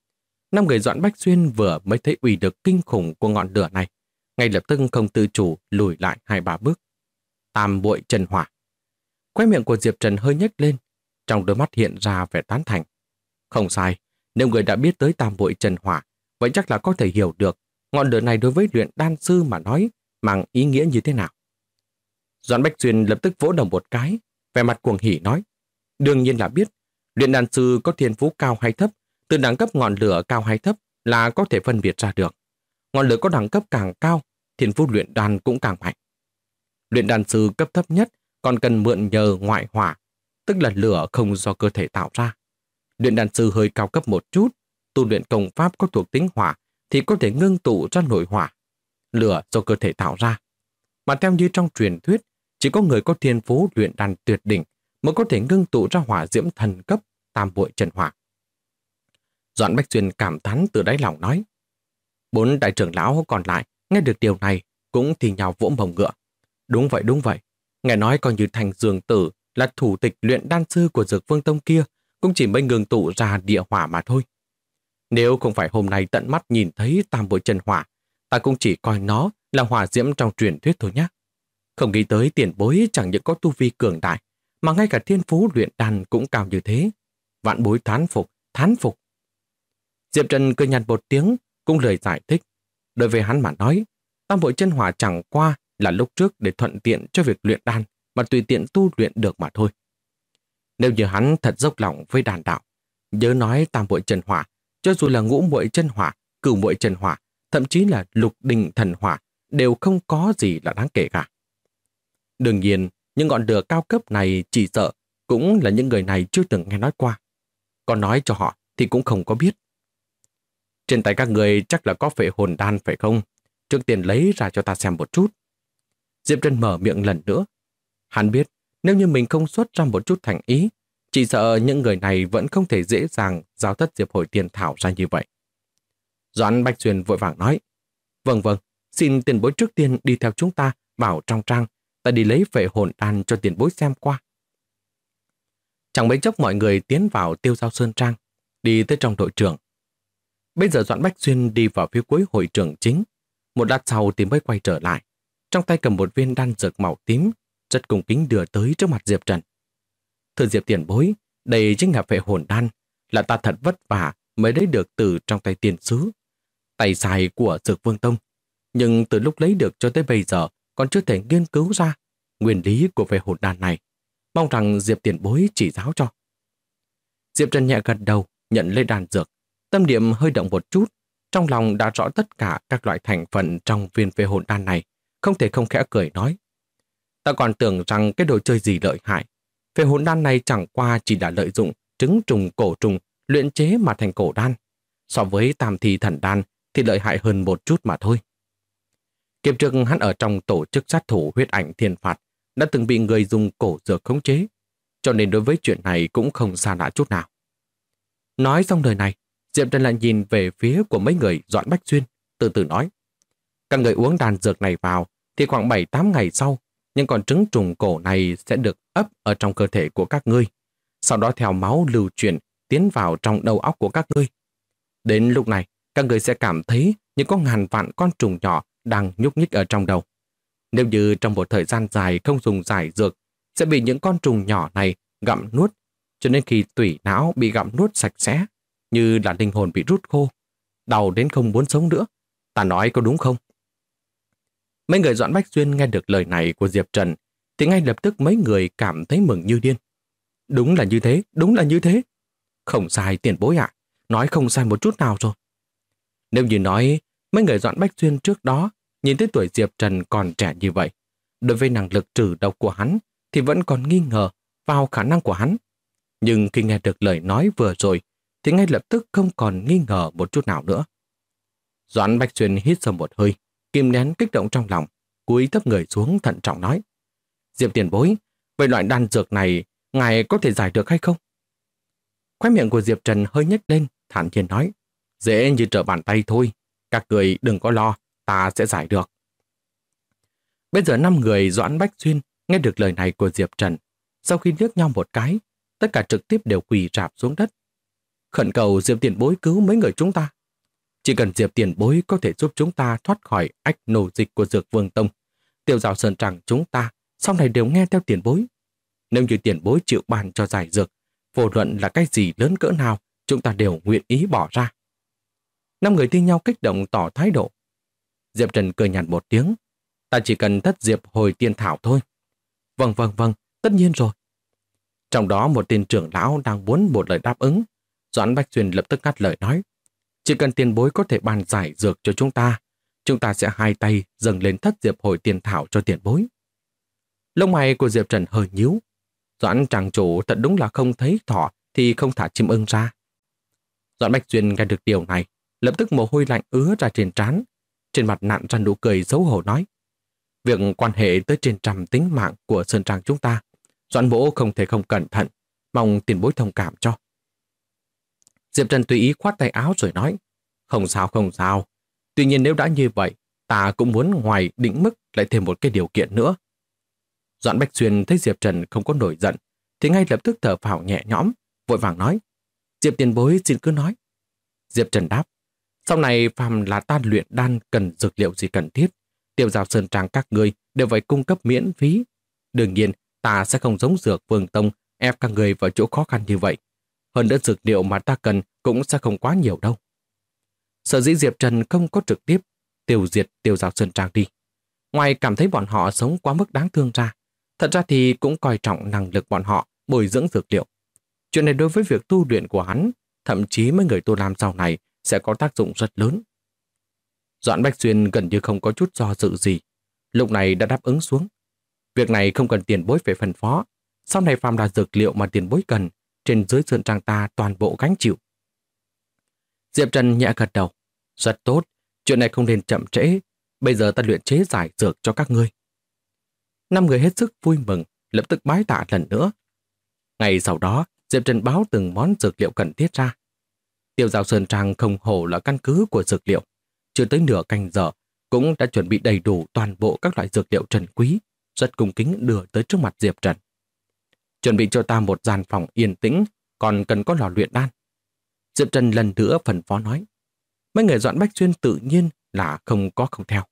5 người Doãn Bách Xuyên vừa mới thấy uy lực kinh khủng của ngọn lửa này, ngay lập tức không tự chủ lùi lại 2-3 bước. Tam bội chân hỏa. Khóe miệng của Diệp Trần hơi nhếch lên, trong đôi mắt hiện ra vẻ tán thành. Không sai, nếu người đã biết tới tam bội chân hỏa, vậy chắc là có thể hiểu được ngọn lửa này đối với luyện đan sư mà nói mang ý nghĩa như thế nào. Doãn Bách Xuyên lập tức vỗ đầu một cái, vẻ mặt cuồng hỉ nói: đương nhiên là biết, luyện đan sư có thiên phú cao hay thấp, từ đẳng cấp ngọn lửa cao hay thấp là có thể phân biệt ra được. Ngọn lửa có đẳng cấp càng cao, thiên phú luyện đan cũng càng mạnh. Luyện đan sư cấp thấp nhất còn cần mượn nhờ ngoại hỏa, tức là lửa không do cơ thể tạo ra. Luyện đan sư hơi cao cấp một chút, tu luyện công pháp có thuộc tính hỏa thì có thể ngưng tụ ra nội hỏa, lửa do cơ thể tạo ra. Mà theo như trong truyền thuyết, chỉ có người có thiên phú luyện đan tuyệt đỉnh mới có thể ngưng tụ ra hỏa diễm thần cấp tam bội chân hỏa. Doãn Bách Xuyên cảm thán từ đáy lòng nói. 4 đại trưởng lão còn lại nghe được điều này cũng thì nhào vỗ mông ngựa. Đúng vậy. Nghe nói coi như Thành Dương Tử là thủ tịch luyện đan sư của Dược Vương Tông kia cũng chỉ mới ngưng tụ ra địa hỏa mà thôi. Nếu không phải hôm nay tận mắt nhìn thấy tam bội chân hỏa, ta cũng chỉ coi nó là hỏa diễm trong truyền thuyết thôi nhé. Không nghĩ tới tiền bối chẳng những có tu vi cường đại, mà ngay cả thiên phú luyện đan cũng cao như thế. Vạn bối thán phục. Diệp Trần cười nhạt một tiếng, cũng lời giải thích. Đối với hắn mà nói, tam bội chân hỏa chẳng qua là lúc trước để thuận tiện cho việc luyện đan mà tùy tiện tu luyện được mà thôi. Nếu như hắn thật dốc lòng với đàn đạo, nhớ nói tam bội chân hỏa, cho dù là ngũ bội chân hỏa, cửu bội chân hỏa, thậm chí là lục đình thần hỏa, đều không có gì là đáng kể cả. Đương nhiên, những ngọn lửa cao cấp này chỉ sợ cũng là những người này chưa từng nghe nói qua. Còn nói cho họ thì cũng không có biết. Trên tay các người chắc là có phệ hồn đan phải không? Trước tiên lấy ra cho ta xem một chút. Diệp Trần mở miệng lần nữa. Hắn biết nếu như mình không xuất ra một chút thành ý, chỉ sợ những người này vẫn không thể dễ dàng giao tất Diệp Hồi Tiên Thảo ra như vậy. Doãn Bách Xuyên vội vàng nói. Vâng, xin tiền bối trước tiên đi theo chúng ta vào trong trang, ta đi lấy phệ hồn đan cho tiền bối xem qua. Chẳng mấy chốc mọi người tiến vào Tiêu Giao Sơn Trang, đi tới trong đội trưởng. Bây giờ Doãn Bách Xuyên đi vào phía cuối hội trường chính. Một lát sau thì mới quay trở lại, trong tay cầm một viên đan dược màu tím, rất cung kính đưa tới trước mặt Diệp Trần. Thưa Diệp tiền bối, đây chính là phệ hồn đan, là ta thật vất vả mới lấy được từ trong tay tiền sứ, tay dài của Dược Vương Tông. Nhưng từ lúc lấy được cho tới bây giờ còn chưa thể nghiên cứu ra nguyên lý của phệ hồn đan này. Mong rằng Diệp tiền bối chỉ giáo cho. Diệp Trần nhẹ gật đầu, nhận lấy đan dược. Tâm niệm hơi động một chút, trong lòng đã rõ tất cả các loại thành phần trong viên phệ hồn đan này, không thể không khẽ cười nói. Ta còn tưởng rằng cái đồ chơi gì lợi hại. Phệ hồn đan này chẳng qua chỉ là lợi dụng trứng trùng cổ trùng luyện chế mà thành cổ đan. So với tam thi thần đan thì lợi hại hơn một chút mà thôi. Kiếp trước hắn ở trong tổ chức sát thủ huyết ảnh thiên phạt đã từng bị người dùng cổ dược khống chế, cho nên đối với chuyện này cũng không xa lạ chút nào. Nói xong lời này, Diệp Trần lại nhìn về phía của mấy người Doãn Bách Xuyên, từ từ nói. Các người uống đan dược này vào thì khoảng 7-8 ngày sau, những con trứng trùng cổ này sẽ được ấp ở trong cơ thể của các ngươi, sau đó theo máu lưu chuyển tiến vào trong đầu óc của các ngươi. Đến lúc này, các người sẽ cảm thấy như có ngàn vạn con trùng nhỏ đang nhúc nhích ở trong đầu. Nếu như trong một thời gian dài không dùng giải dược, sẽ bị những con trùng nhỏ này gặm nuốt, cho nên khi tủy não bị gặm nuốt sạch sẽ, như là linh hồn bị rút khô, đau đến không muốn sống nữa. Ta nói có đúng không? Mấy người Doãn Bách Xuyên nghe được lời này của Diệp Trần, thì ngay lập tức mấy người cảm thấy mừng như điên. Đúng là như thế, đúng là như thế. Không sai tiền bối ạ, nói không sai một chút nào rồi. Nếu như nói mấy người Doãn Bách Xuyên trước đó nhìn thấy tuổi Diệp Trần còn trẻ như vậy, đối với năng lực trừ độc của hắn thì vẫn còn nghi ngờ vào khả năng của hắn. Nhưng khi nghe được lời nói vừa rồi thì ngay lập tức không còn nghi ngờ một chút nào nữa. Doãn Bách Xuyên hít sâu một hơi, kìm nén kích động trong lòng, cúi thấp người xuống thận trọng nói: Diệp tiền bối, vậy loại đan dược này ngài có thể giải được hay không? Khóe miệng của Diệp Trần hơi nhếch lên, thản nhiên nói: Dễ như trở bàn tay thôi, các người đừng có lo, ta sẽ giải được. Bây giờ 5 người Doãn Bách Xuyên nghe được lời này của Diệp Trần, sau khi liếc nhau một cái, tất cả trực tiếp đều quỳ rạp xuống đất. Khẩn cầu Diệp tiền bối cứu mấy người chúng ta. Chỉ cần Diệp tiền bối có thể giúp chúng ta thoát khỏi ách nổ dịch của Dược Vương Tông, Tiêu Giao Sơn Tràng chúng ta sau này đều nghe theo tiền bối. Nếu như tiền bối chịu ban cho giải dược, vô luận là cái gì lớn cỡ nào, chúng ta đều nguyện ý bỏ ra. 5 người thi nhau kích động tỏ thái độ. Diệp Trần cười nhạt một tiếng: Ta chỉ cần thất diệp hồi tiên thảo thôi. Vâng, tất nhiên rồi. Trong đó một tên trưởng lão đang muốn một lời đáp ứng. Doãn Bách Xuyên lập tức ngắt lời nói: Chỉ cần tiền bối có thể ban giải dược cho chúng ta sẽ hai tay dâng lên thất diệp hồi tiên thảo cho tiền bối. Lông mày của Diệp Trần hơi nhíu. Doãn tràng chủ thật đúng là không thấy thỏ thì không thả chim ưng ra. Doãn Bách Xuyên nghe được điều này, lập tức mồ hôi lạnh ứa ra trên trán, trên mặt nặn ra nụ cười xấu hổ nói: Việc quan hệ tới trên trăm tính mạng của Sơn Trang chúng ta, Doãn mỗ không thể không cẩn thận, mong tiền bối thông cảm cho. Diệp Trần tùy ý khoát tay áo rồi nói: Không sao. Tuy nhiên nếu đã như vậy, ta cũng muốn ngoài định mức lại thêm một cái điều kiện nữa. Doãn Bách Xuyên thấy Diệp Trần không có nổi giận, thì ngay lập tức thở phào nhẹ nhõm, vội vàng nói: Diệp tiền bối xin cứ nói. Diệp Trần đáp: Sau này phàm là ta luyện đan cần dược liệu gì cần thiết, Tiêu Giao Sơn Trang các ngươi đều phải cung cấp miễn phí. Đương nhiên, ta sẽ không giống Dược Vương Tông ép các người vào chỗ khó khăn như vậy. Hơn nữa dược liệu mà ta cần cũng sẽ không quá nhiều đâu. Sở dĩ Diệp Trần không có trực tiếp tiêu diệt Tiêu Giao Sơn Trang đi, ngoài cảm thấy bọn họ sống quá mức đáng thương ra, thật ra thì cũng coi trọng năng lực bọn họ bồi dưỡng dược liệu. Chuyện này đối với việc tu luyện của hắn, thậm chí mấy người tu làm sau này sẽ có tác dụng rất lớn. Doãn Bách Xuyên gần như không có chút do dự gì, lúc này đã đáp ứng xuống. Việc này không cần tiền bối phải phân phó, sau này phàm là dược liệu mà tiền bối cần, trên dưới Sơn Trang ta toàn bộ gánh chịu. Diệp Trần nhẹ gật đầu: Rất tốt, chuyện này không nên chậm trễ, bây giờ ta luyện chế giải dược cho các ngươi. 5 người hết sức vui mừng, lập tức bái tạ lần nữa. Ngày sau đó, Diệp Trần báo từng món dược liệu cần thiết ra. Tiêu Giao Sơn Trang không hổ là căn cứ của dược liệu, chưa tới nửa canh giờ cũng đã chuẩn bị đầy đủ toàn bộ các loại dược liệu trân quý, rất cung kính đưa tới trước mặt Diệp Trần. Chuẩn bị cho ta một gian phòng yên tĩnh, còn cần có lò luyện đan. Diệp Trần lần nữa phân phó nói. Mấy người Doãn Bách Xuyên tự nhiên là không theo.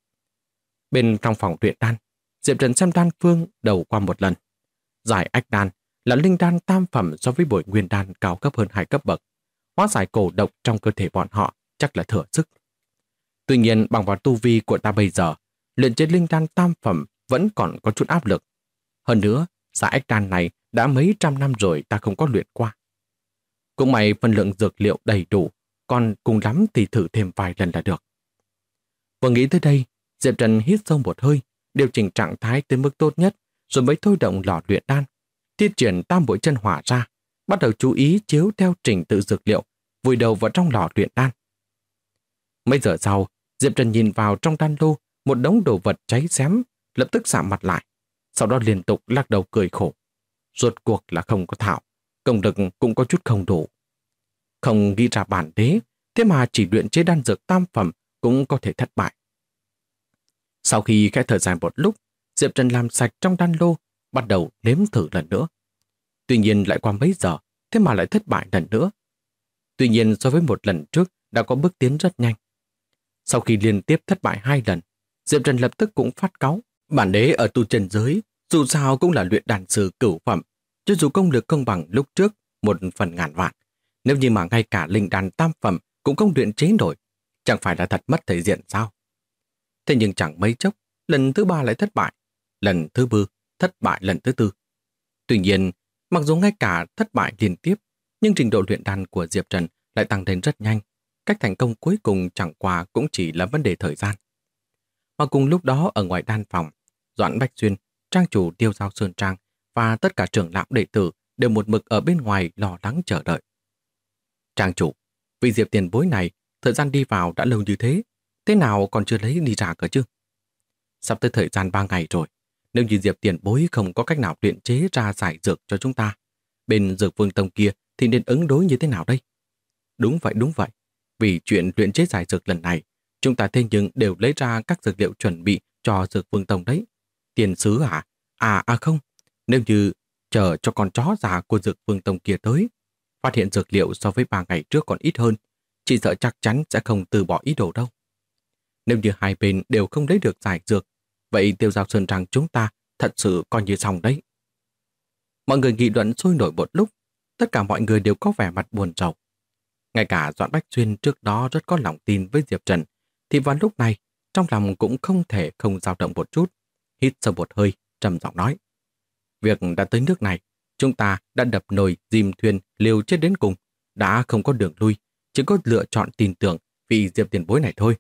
Bên trong phòng luyện đan, Diệp Trần xem đan phương đầu qua một lần. Giải ách đan là linh đan tam phẩm so với bội nguyên đan cao cấp hơn 2 cấp bậc. Hóa giải cổ độc trong cơ thể bọn họ chắc là thừa sức. Tuy nhiên bằng vào tu vi của ta bây giờ, luyện chế linh đan tam phẩm vẫn còn có chút áp lực. Hơn nữa, giải ách đan này đã mấy trăm năm rồi ta không có luyện qua. Cũng may phân lượng dược liệu đầy đủ, còn cùng lắm thì thử thêm vài lần là được. Vừa nghĩ tới đây, Diệp Trần hít sâu một hơi, điều chỉnh trạng thái tới mức tốt nhất, rồi mới thôi động lò luyện đan, thi triển tam bội chân hỏa ra, bắt đầu chú ý chiếu theo trình tự dược liệu, vùi đầu vào trong lò luyện đan. Mấy giờ sau, Diệp Trần nhìn vào trong đan lô một đống đồ vật cháy xém, lập tức sạm mặt lại, sau đó liên tục lắc đầu cười khổ. Rốt cuộc là không có thảo, công lực cũng có chút không đủ. Không nghĩ ra bản đế, thế mà chỉ luyện chế đan dược tam phẩm cũng có thể thất bại. Sau khi khẽ thở dài một lúc, Diệp Trần làm sạch trong đan lô, bắt đầu nếm thử lần nữa. Tuy nhiên lại qua mấy giờ, thế mà lại thất bại lần nữa. Tuy nhiên so với một lần trước đã có bước tiến rất nhanh. Sau khi liên tiếp thất bại 2 lần, Diệp Trần lập tức cũng phát cáu. Bản đế ở tu chân giới, dù sao cũng là luyện đan sư cửu phẩm, Cho dù công lực không bằng lúc trước 1/1000.000, nếu như mà ngay cả linh đan tam phẩm cũng không luyện chế nổi, chẳng phải là thật mất thể diện sao? Thế nhưng chẳng mấy chốc, lần thứ 3 lại thất bại, lần thứ 4 thất bại lần thứ 4. Tuy nhiên, mặc dù ngay cả thất bại liên tiếp, nhưng trình độ luyện đan của Diệp Trần lại tăng lên rất nhanh. Cách thành công cuối cùng chẳng qua cũng chỉ là vấn đề thời gian. Mà cùng lúc đó ở ngoài đan phòng, Doãn Bách Xuyên, trang chủ Tiêu Giao Sơn Trang và tất cả trưởng lão đệ tử đều một mực ở bên ngoài lo lắng chờ đợi. Trang chủ, vị Diệp tiền bối này, thời gian đi vào đã lâu như thế nào còn chưa lấy đi ra cơ chứ? Sắp tới thời gian 3 ngày rồi, nếu như Diệp tiền bối không có cách nào luyện chế ra giải dược cho chúng ta, bên Dược Vương Tông kia thì nên ứng đối như thế nào đây? Đúng vậy. Vì chuyện luyện chế giải dược lần này, chúng ta thế nhưng đều lấy ra các dược liệu chuẩn bị cho Dược Vương Tông đấy. Tiền sứ à? Không. Nếu như chờ cho con chó già của Dược Vương Tông kia tới, phát hiện dược liệu so với 3 ngày trước còn ít hơn, chỉ sợ chắc chắn sẽ không từ bỏ ý đồ đâu. Nếu như hai bên đều không lấy được giải dược, vậy Tiêu Giao Sơn Trang chúng ta thật sự coi như xong đấy. Mọi người nghị luận sôi nổi một lúc, tất cả mọi người đều có vẻ mặt buồn rầu. Ngay cả Doãn Bách Xuyên trước đó rất có lòng tin với Diệp Trần, thì vào lúc này, trong lòng cũng không thể không dao động một chút. Hít sâu một hơi, trầm giọng nói. Việc đã tới nước này, chúng ta đã đập nồi, dìm thuyền, liều chết đến cùng, đã không có đường lui, chỉ có lựa chọn tin tưởng vị Diệp tiền bối này thôi.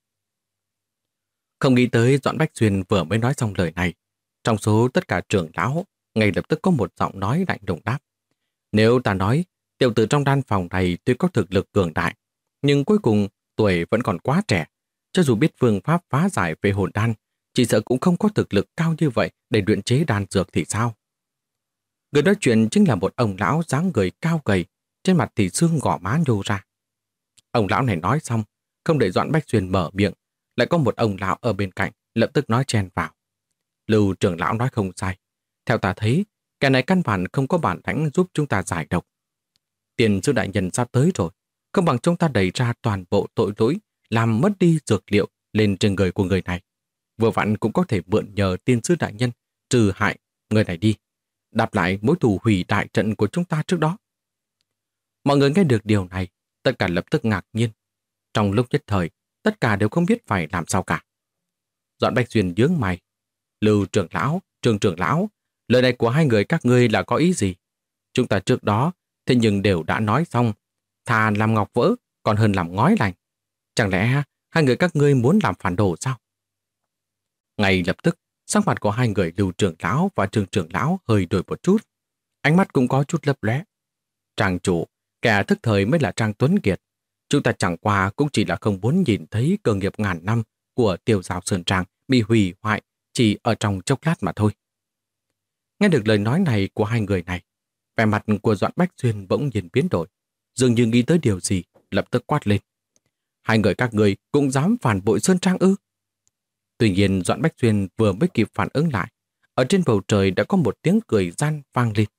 Không nghĩ tới Doãn Bách Xuyên vừa mới nói xong lời này, trong số tất cả trưởng lão, ngay lập tức có một giọng nói lạnh lùng đáp. Nếu ta nói, tiểu tử trong đan phòng này tuy có thực lực cường đại, nhưng cuối cùng tuổi vẫn còn quá trẻ, cho dù biết phương pháp phá giải về hồn đan, chỉ sợ cũng không có thực lực cao như vậy để luyện chế đan dược thì sao? Người nói chuyện chính là một ông lão dáng người cao gầy, trên mặt thì xương gò má nhô ra. Ông lão này nói xong, không để Doãn Bách Xuyên mở miệng, lại có một ông lão ở bên cạnh lập tức nói chen vào. Lưu trưởng lão nói không sai. Theo ta thấy, kẻ này căn bản không có bản lãnh giúp chúng ta giải độc. Tiền sư đại nhân sắp tới rồi, không bằng chúng ta đẩy ra toàn bộ tội lỗi, làm mất đi dược liệu lên trên người của người này. Vừa vặn cũng có thể mượn nhờ tiên sư đại nhân trừ hại người này đi, đáp lại mối thù hủy đại trận của chúng ta trước đó. Mọi người nghe được điều này, tất cả lập tức ngạc nhiên. Trong lúc nhất thời, tất cả đều không biết phải làm sao cả. Doãn Bách Xuyên nhướng mày. Lưu trưởng lão, Trương trưởng lão, lời này của hai người các ngươi là có ý gì? Chúng ta trước đó, thế nhưng đều đã nói xong, thà làm ngọc vỡ còn hơn làm ngói lành. Chẳng lẽ hai người các ngươi muốn làm phản đồ sao? Ngay lập tức, sắc mặt của hai người Lưu trưởng lão và Trương trưởng lão hơi đổi một chút. Ánh mắt cũng có chút lấp lóe. Trang chủ, kẻ thức thời mới là Trang Tuấn Kiệt. Chúng ta chẳng qua cũng chỉ là không muốn nhìn thấy cơ nghiệp ngàn năm của Tiêu Giao Sơn Trang bị hủy hoại chỉ ở trong chốc lát mà thôi. Nghe được lời nói này của hai người này, vẻ mặt của Doãn Bách Xuyên bỗng nhiên biến đổi, dường như nghĩ tới điều gì, lập tức quát lên. Hai người các ngươi cũng dám phản bội Sơn Trang ư? Tuy nhiên Doãn Bách Xuyên vừa mới kịp phản ứng lại, ở trên bầu trời đã có một tiếng cười gian vang lên.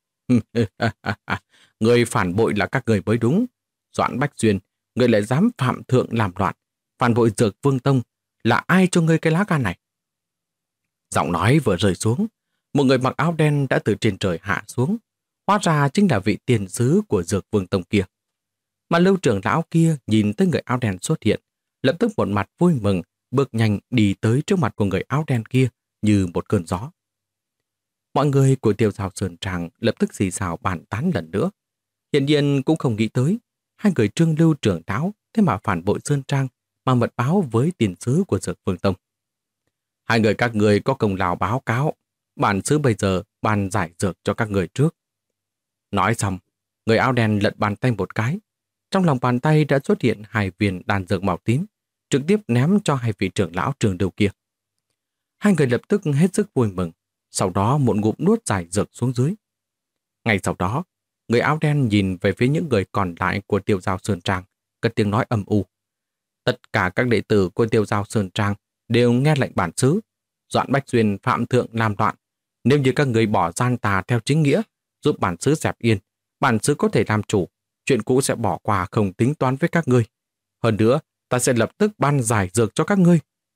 Người phản bội là các người mới đúng. Doãn Bách Xuyên, người lại dám phạm thượng làm loạn, phản bội Dược Vương Tông, là ai cho ngươi cái lá gan này? Giọng nói vừa rơi xuống, một người mặc áo đen đã từ trên trời hạ xuống, hóa ra chính là vị tiền sứ của Dược Vương Tông kia. Mà Lưu trưởng lão kia nhìn tới người áo đen xuất hiện, lập tức một mặt vui mừng, bước nhanh đi tới trước mặt của người áo đen kia như một cơn gió. Mọi người của Tiêu Giao Sơn Trang lập tức xì xào bàn tán lần nữa. Hiện nhiên cũng không nghĩ tới, hai người Trương Lưu trưởng lão thế mà phản bội Sơn Trang mà mật báo với tiền sứ của Dược Vương Tông. Hai người các người có công lao báo cáo, bản sứ bây giờ ban giải dược cho các người trước. Nói xong, người áo đen lật bàn tay một cái. Trong lòng bàn tay đã xuất hiện 2 viên đan dược màu tím, trực tiếp ném cho hai vị trưởng lão Trường Lưu kia. Hai người lập tức hết sức vui mừng, sau đó một ngụm nuốt giải dược xuống dưới. Ngay sau đó, người áo đen nhìn về phía những người còn lại của Tiêu Giao Sơn Trang, cất tiếng nói âm u. Tất cả các đệ tử của Tiêu Giao Sơn Trang đều nghe lệnh bản xứ. Doãn Bách Xuyên phạm thượng làm loạn. Nếu như các người bỏ gian tà theo chính nghĩa, giúp bản xứ dẹp yên, bản xứ có thể làm chủ, chuyện cũ sẽ bỏ qua không tính toán với các ngươi. Hơn nữa, ta sẽ lập tức ban giải dược cho các ngươi.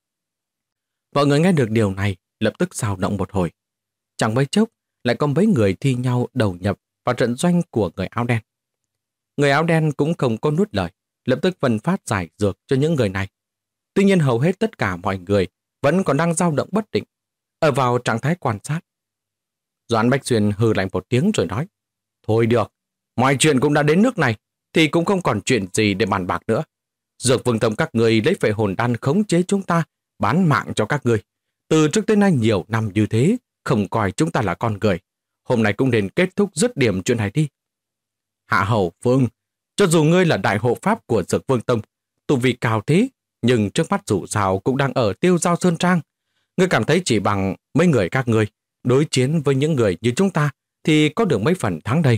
Mọi người nghe được điều này, lập tức xào động một hồi. Chẳng mấy chốc, lại có mấy người thi nhau đầu nhập vào trận doanh của người áo đen. Người áo đen cũng không có nuốt lời, lập tức phân phát giải dược cho những người này. Tuy nhiên hầu hết tất cả mọi người vẫn còn đang dao động bất định, ở vào trạng thái quan sát. Doãn Bách Xuyên hừ lạnh một tiếng rồi nói, thôi được, mọi chuyện cũng đã đến nước này, thì cũng không còn chuyện gì để bàn bạc nữa. Dược Vương Tông các người lấy phệ hồn đan khống chế chúng ta, bán mạng cho các người. Từ trước tới nay nhiều năm như thế, không coi chúng ta là con người. Hôm nay cũng nên kết thúc dứt điểm chuyện này đi. Hạ Hầu Phương, cho dù ngươi là đại hộ pháp của Dược Vương Tông, tu vi cao thế, nhưng trước mắt dù sao cũng đang ở Tiêu Giao Sơn Trang. Ngươi cảm thấy chỉ bằng mấy người các ngươi đối chiến với những người như chúng ta thì có được mấy phần thắng đây.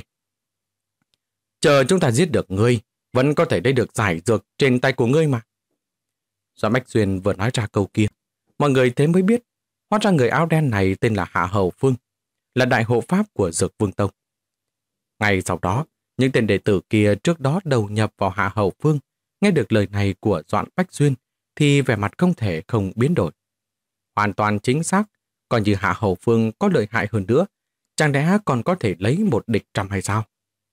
Chờ chúng ta giết được ngươi, vẫn có thể lấy được giải dược trên tay của ngươi mà. Doãn Bách Xuyên vừa nói ra câu kia, mọi người thế mới biết, hóa ra người áo đen này tên là Hạ Hầu Phương, là đại hộ pháp của Dược Vương Tông. Ngay sau đó, những tên đệ tử kia trước đó đầu nhập vào Hạ Hầu Phương, nghe được lời này của Doãn Bách Xuyên thì vẻ mặt không thể không biến đổi. Hoàn toàn chính xác, còn như Hạ Hầu Phương có lợi hại hơn nữa, chẳng lẽ còn có thể lấy một địch trăm hay sao?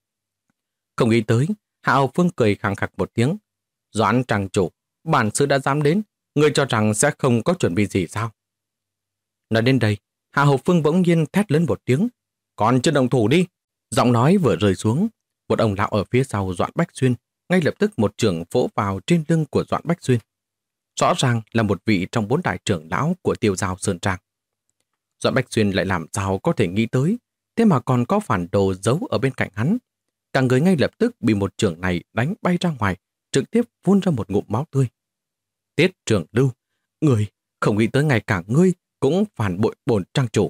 Không nghĩ tới, Hạ Hầu Phương cười khẳng khặc một tiếng. Doãn trang chủ, bản sự đã dám đến, người cho rằng sẽ không có chuẩn bị gì sao? Nói đến đây, Hạ Hầu Phương bỗng nhiên thét lớn một tiếng, còn chưa động thủ đi. Giọng nói vừa rơi xuống, một ông lão ở phía sau Doãn Bách Xuyên ngay lập tức một chưởng vỗ vào trên lưng của Doãn Bách Xuyên. Rõ ràng là một vị trong 4 đại trưởng lão của Tiêu Giao Sơn Trang. Doãn Bách Xuyên lại làm sao có thể nghĩ tới, thế mà còn có phản đồ giấu ở bên cạnh hắn. Cả người ngay lập tức bị một chưởng này đánh bay ra ngoài, trực tiếp phun ra một ngụm máu tươi. Tiết Trường Lưu, người không nghĩ tới ngày cả ngươi cũng phản bội bổn trang chủ.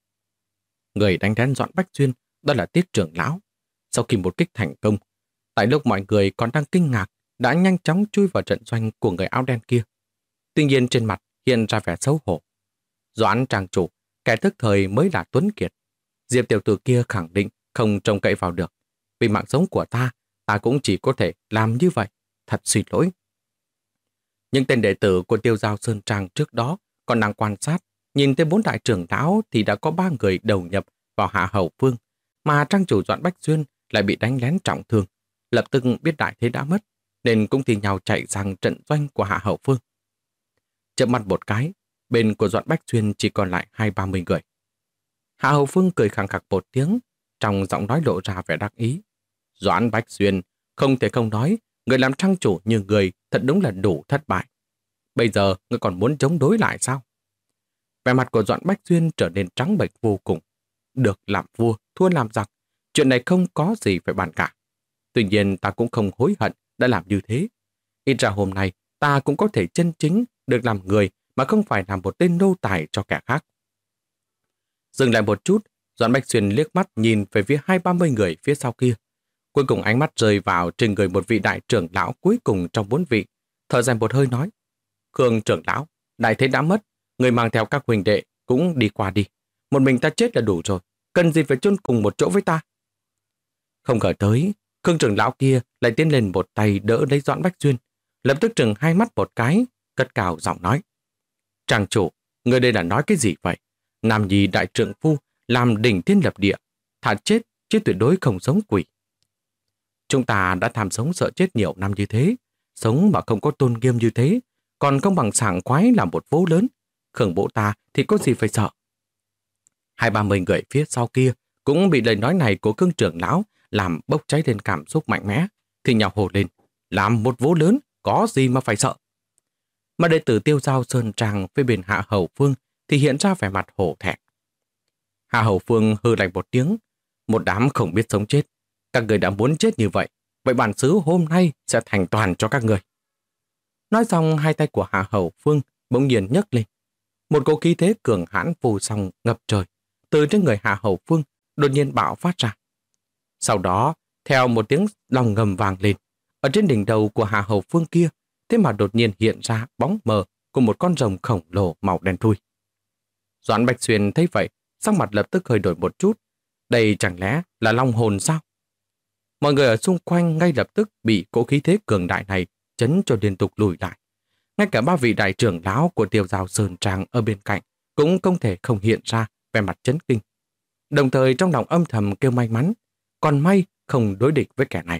Người đánh lén Doãn Bách Xuyên đó là Tiết Trưởng lão. Sau khi một kích thành công, tại lúc mọi người còn đang kinh ngạc, đã nhanh chóng chui vào trận doanh của người áo đen kia. Tuy nhiên trên mặt hiện ra vẻ xấu hổ. Doãn trang chủ, kẻ thức thời mới là Tuấn Kiệt. Diệp tiểu tử kia khẳng định không trông cậy vào được. Vì mạng sống của ta cũng chỉ có thể làm như vậy. Thật xin lỗi. Những tên đệ tử của Tiêu Giao Sơn Trang trước đó còn đang quan sát, nhìn thấy 4 đại trưởng lão thì đã có 3 người đầu nhập vào Hạ Hầu Phương, mà trang chủ Doãn Bách Xuyên lại bị đánh lén trọng thương. Lập tức biết đại thế đã mất, nên cũng thì nhau chạy sang trận doanh của Hạ Hầu Phương. Chợp mắt một cái, bên của Doãn Bách Xuyên chỉ còn lại 20-30 người. Hạ Hầu Phương cười khẳng khặc một tiếng, trong giọng nói lộ ra vẻ đắc ý. Doãn Bách Xuyên, không thể không nói, người làm trang chủ như người thật đúng là đủ thất bại. Bây giờ người còn muốn chống đối lại sao? Vẻ mặt của Doãn Bách Xuyên trở nên trắng bệch vô cùng. Được làm vua, thua làm giặc, chuyện này không có gì phải bàn cả. Tuy nhiên ta cũng không hối hận đã làm như thế. Ít ra hôm nay ta cũng có thể chân chính được làm người mà không phải làm một tên nô tài cho kẻ khác. Dừng lại một chút, Doãn Bách Xuyên liếc mắt nhìn về phía 20-30 người phía sau kia. Cuối cùng ánh mắt rơi vào trên người một vị đại trưởng lão cuối cùng trong 4 vị. Thở dài một hơi nói, Khương trưởng lão, đại thế đã mất, người mang theo các huynh đệ cũng đi qua đi. Một mình ta chết là đủ rồi, cần gì phải chôn cùng một chỗ với ta. Không ngờ tới, Khương trưởng lão kia lại tiến lên một tay đỡ lấy Doãn Bách Xuyên, lập tức trừng hai mắt một cái, cất cao giọng nói. Trang chủ, người đây là nói cái gì vậy? Nam nhi đại trượng phu, làm đỉnh thiên lập địa, thà chết chứ tuyệt đối không sống quỷ. Chúng ta đã tham sống sợ chết nhiều năm như thế, sống mà không có tôn nghiêm như thế, còn không bằng sảng khoái làm một vố lớn. Khương bộ ta thì có gì phải sợ. 20-30 người phía sau kia cũng bị lời nói này của Khương trưởng lão làm bốc cháy lên cảm xúc mạnh mẽ, thì nhào hồ lên, làm một vố lớn, có gì mà phải sợ. Mà đệ tử Tiêu Giao Sơn Trang với bên Hạ Hầu Phương thì hiện ra vẻ mặt hổ thẹn. Hạ Hầu Phương hừ lạnh một tiếng, một đám không biết sống chết. Các người đã muốn chết như vậy, vậy bản xứ hôm nay sẽ thành toàn cho các người. Nói xong, hai tay của Hạ Hầu Phương bỗng nhiên nhấc lên. Một cỗ khí thế cường hãn vô song ngập trời, từ trên người Hạ Hầu Phương đột nhiên bạo phát ra. Sau đó, theo một tiếng lòng ngầm vang lên, ở trên đỉnh đầu của Hạ Hầu Phương kia, thế mà đột nhiên hiện ra bóng mờ của một con rồng khổng lồ màu đen thui. Doãn Bách Xuyên thấy vậy, sắc mặt lập tức hơi đổi một chút. Đây chẳng lẽ là long hồn sao? Mọi người ở xung quanh ngay lập tức bị cỗ khí thế cường đại này chấn cho liên tục lùi lại. Ngay cả 3 vị đại trưởng lão của Tiêu Giao Sơn Trang ở bên cạnh cũng không thể không hiện ra vẻ mặt chấn kinh. Đồng thời trong lòng âm thầm kêu may mắn, còn may không đối địch với kẻ này.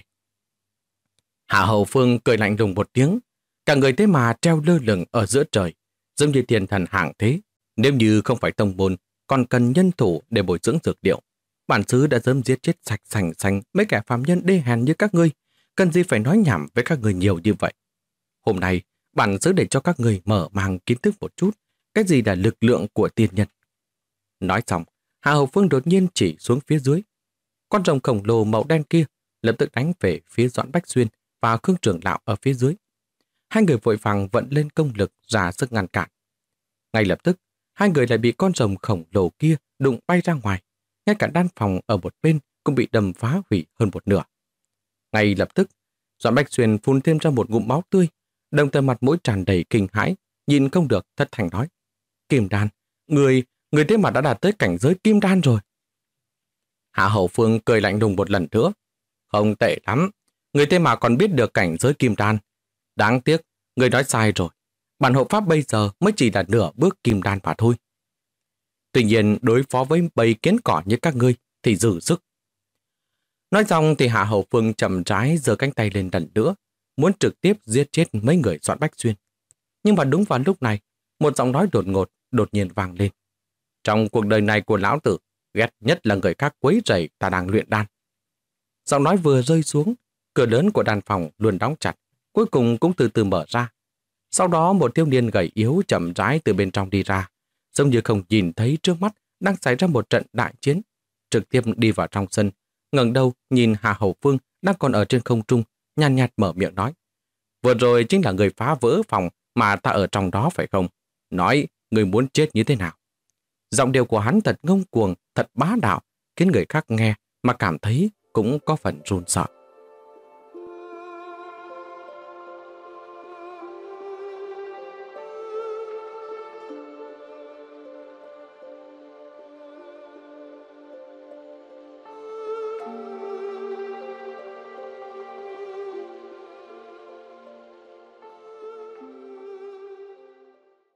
Hạ Hầu Phương cười lạnh lùng một tiếng, cả người thế mà treo lơ lửng ở giữa trời, giống như thiên thần hạng thế. Nếu như không phải tông môn, còn cần nhân thủ để bồi dưỡng dược liệu, bản xứ đã dám giết chết sạch sành xanh mấy kẻ phàm nhân đê hèn như các ngươi, cần gì phải nói nhảm với các ngươi nhiều như vậy. Hôm nay, bản xứ để cho các ngươi mở mang kiến thức một chút, cái gì là lực lượng của tiên nhân. Nói xong, Hạ Hầu Phương đột nhiên chỉ xuống phía dưới. Con rồng khổng lồ màu đen kia lập tức đánh về phía Doãn Bách Xuyên và Khương trưởng lão ở phía dưới. Hai người vội vàng vận lên công lực ra sức ngăn cản. Ngay lập tức, hai người lại bị con rồng khổng lồ kia đụng bay ra ngoài. Ngay cả đan phòng ở một bên cũng bị đâm phá hủy hơn một nửa. Ngay lập tức, Doãn Bách Xuyên phun thêm ra một ngụm máu tươi, đồng thời mặt mũi tràn đầy kinh hãi, nhìn không được thất thanh nói: Kim đan, người thế mà đã đạt tới cảnh giới kim đan rồi. Hạ Hầu Phương cười lạnh lùng một lần nữa: Không tệ lắm, người thế mà còn biết được cảnh giới kim đan. Đáng tiếc, người nói sai rồi. Bản hộ pháp bây giờ mới chỉ là nửa bước kim đan mà thôi. Tuy nhiên, đối phó với bầy kiến cỏ như các ngươi thì dư sức. Nói xong thì Hạ Hầu Phương chậm rãi giơ cánh tay lên lần nữa, muốn trực tiếp giết chết mấy người Doãn Bách Xuyên. Nhưng mà đúng vào lúc này, một giọng nói đột ngột đột nhiên vang lên. Trong cuộc đời này của lão tử, ghét nhất là người khác quấy rầy ta đang luyện đan. Giọng nói vừa rơi xuống, cửa lớn của đan phòng luôn đóng chặt, cuối cùng cũng từ từ mở ra. Sau đó một thiếu niên gầy yếu chậm rãi từ bên trong đi ra, giống như không nhìn thấy trước mắt đang xảy ra một trận đại chiến, trực tiếp đi vào trong sân, ngẩng đầu nhìn Hạ Hầu Phương đang còn ở trên không trung, nhàn nhạt mở miệng nói: Vừa rồi chính là người phá vỡ phòng mà ta ở trong đó phải không? Nói, người muốn chết như thế nào? Giọng điệu của hắn thật ngông cuồng, thật bá đạo, khiến người khác nghe mà cảm thấy cũng có phần run sợ.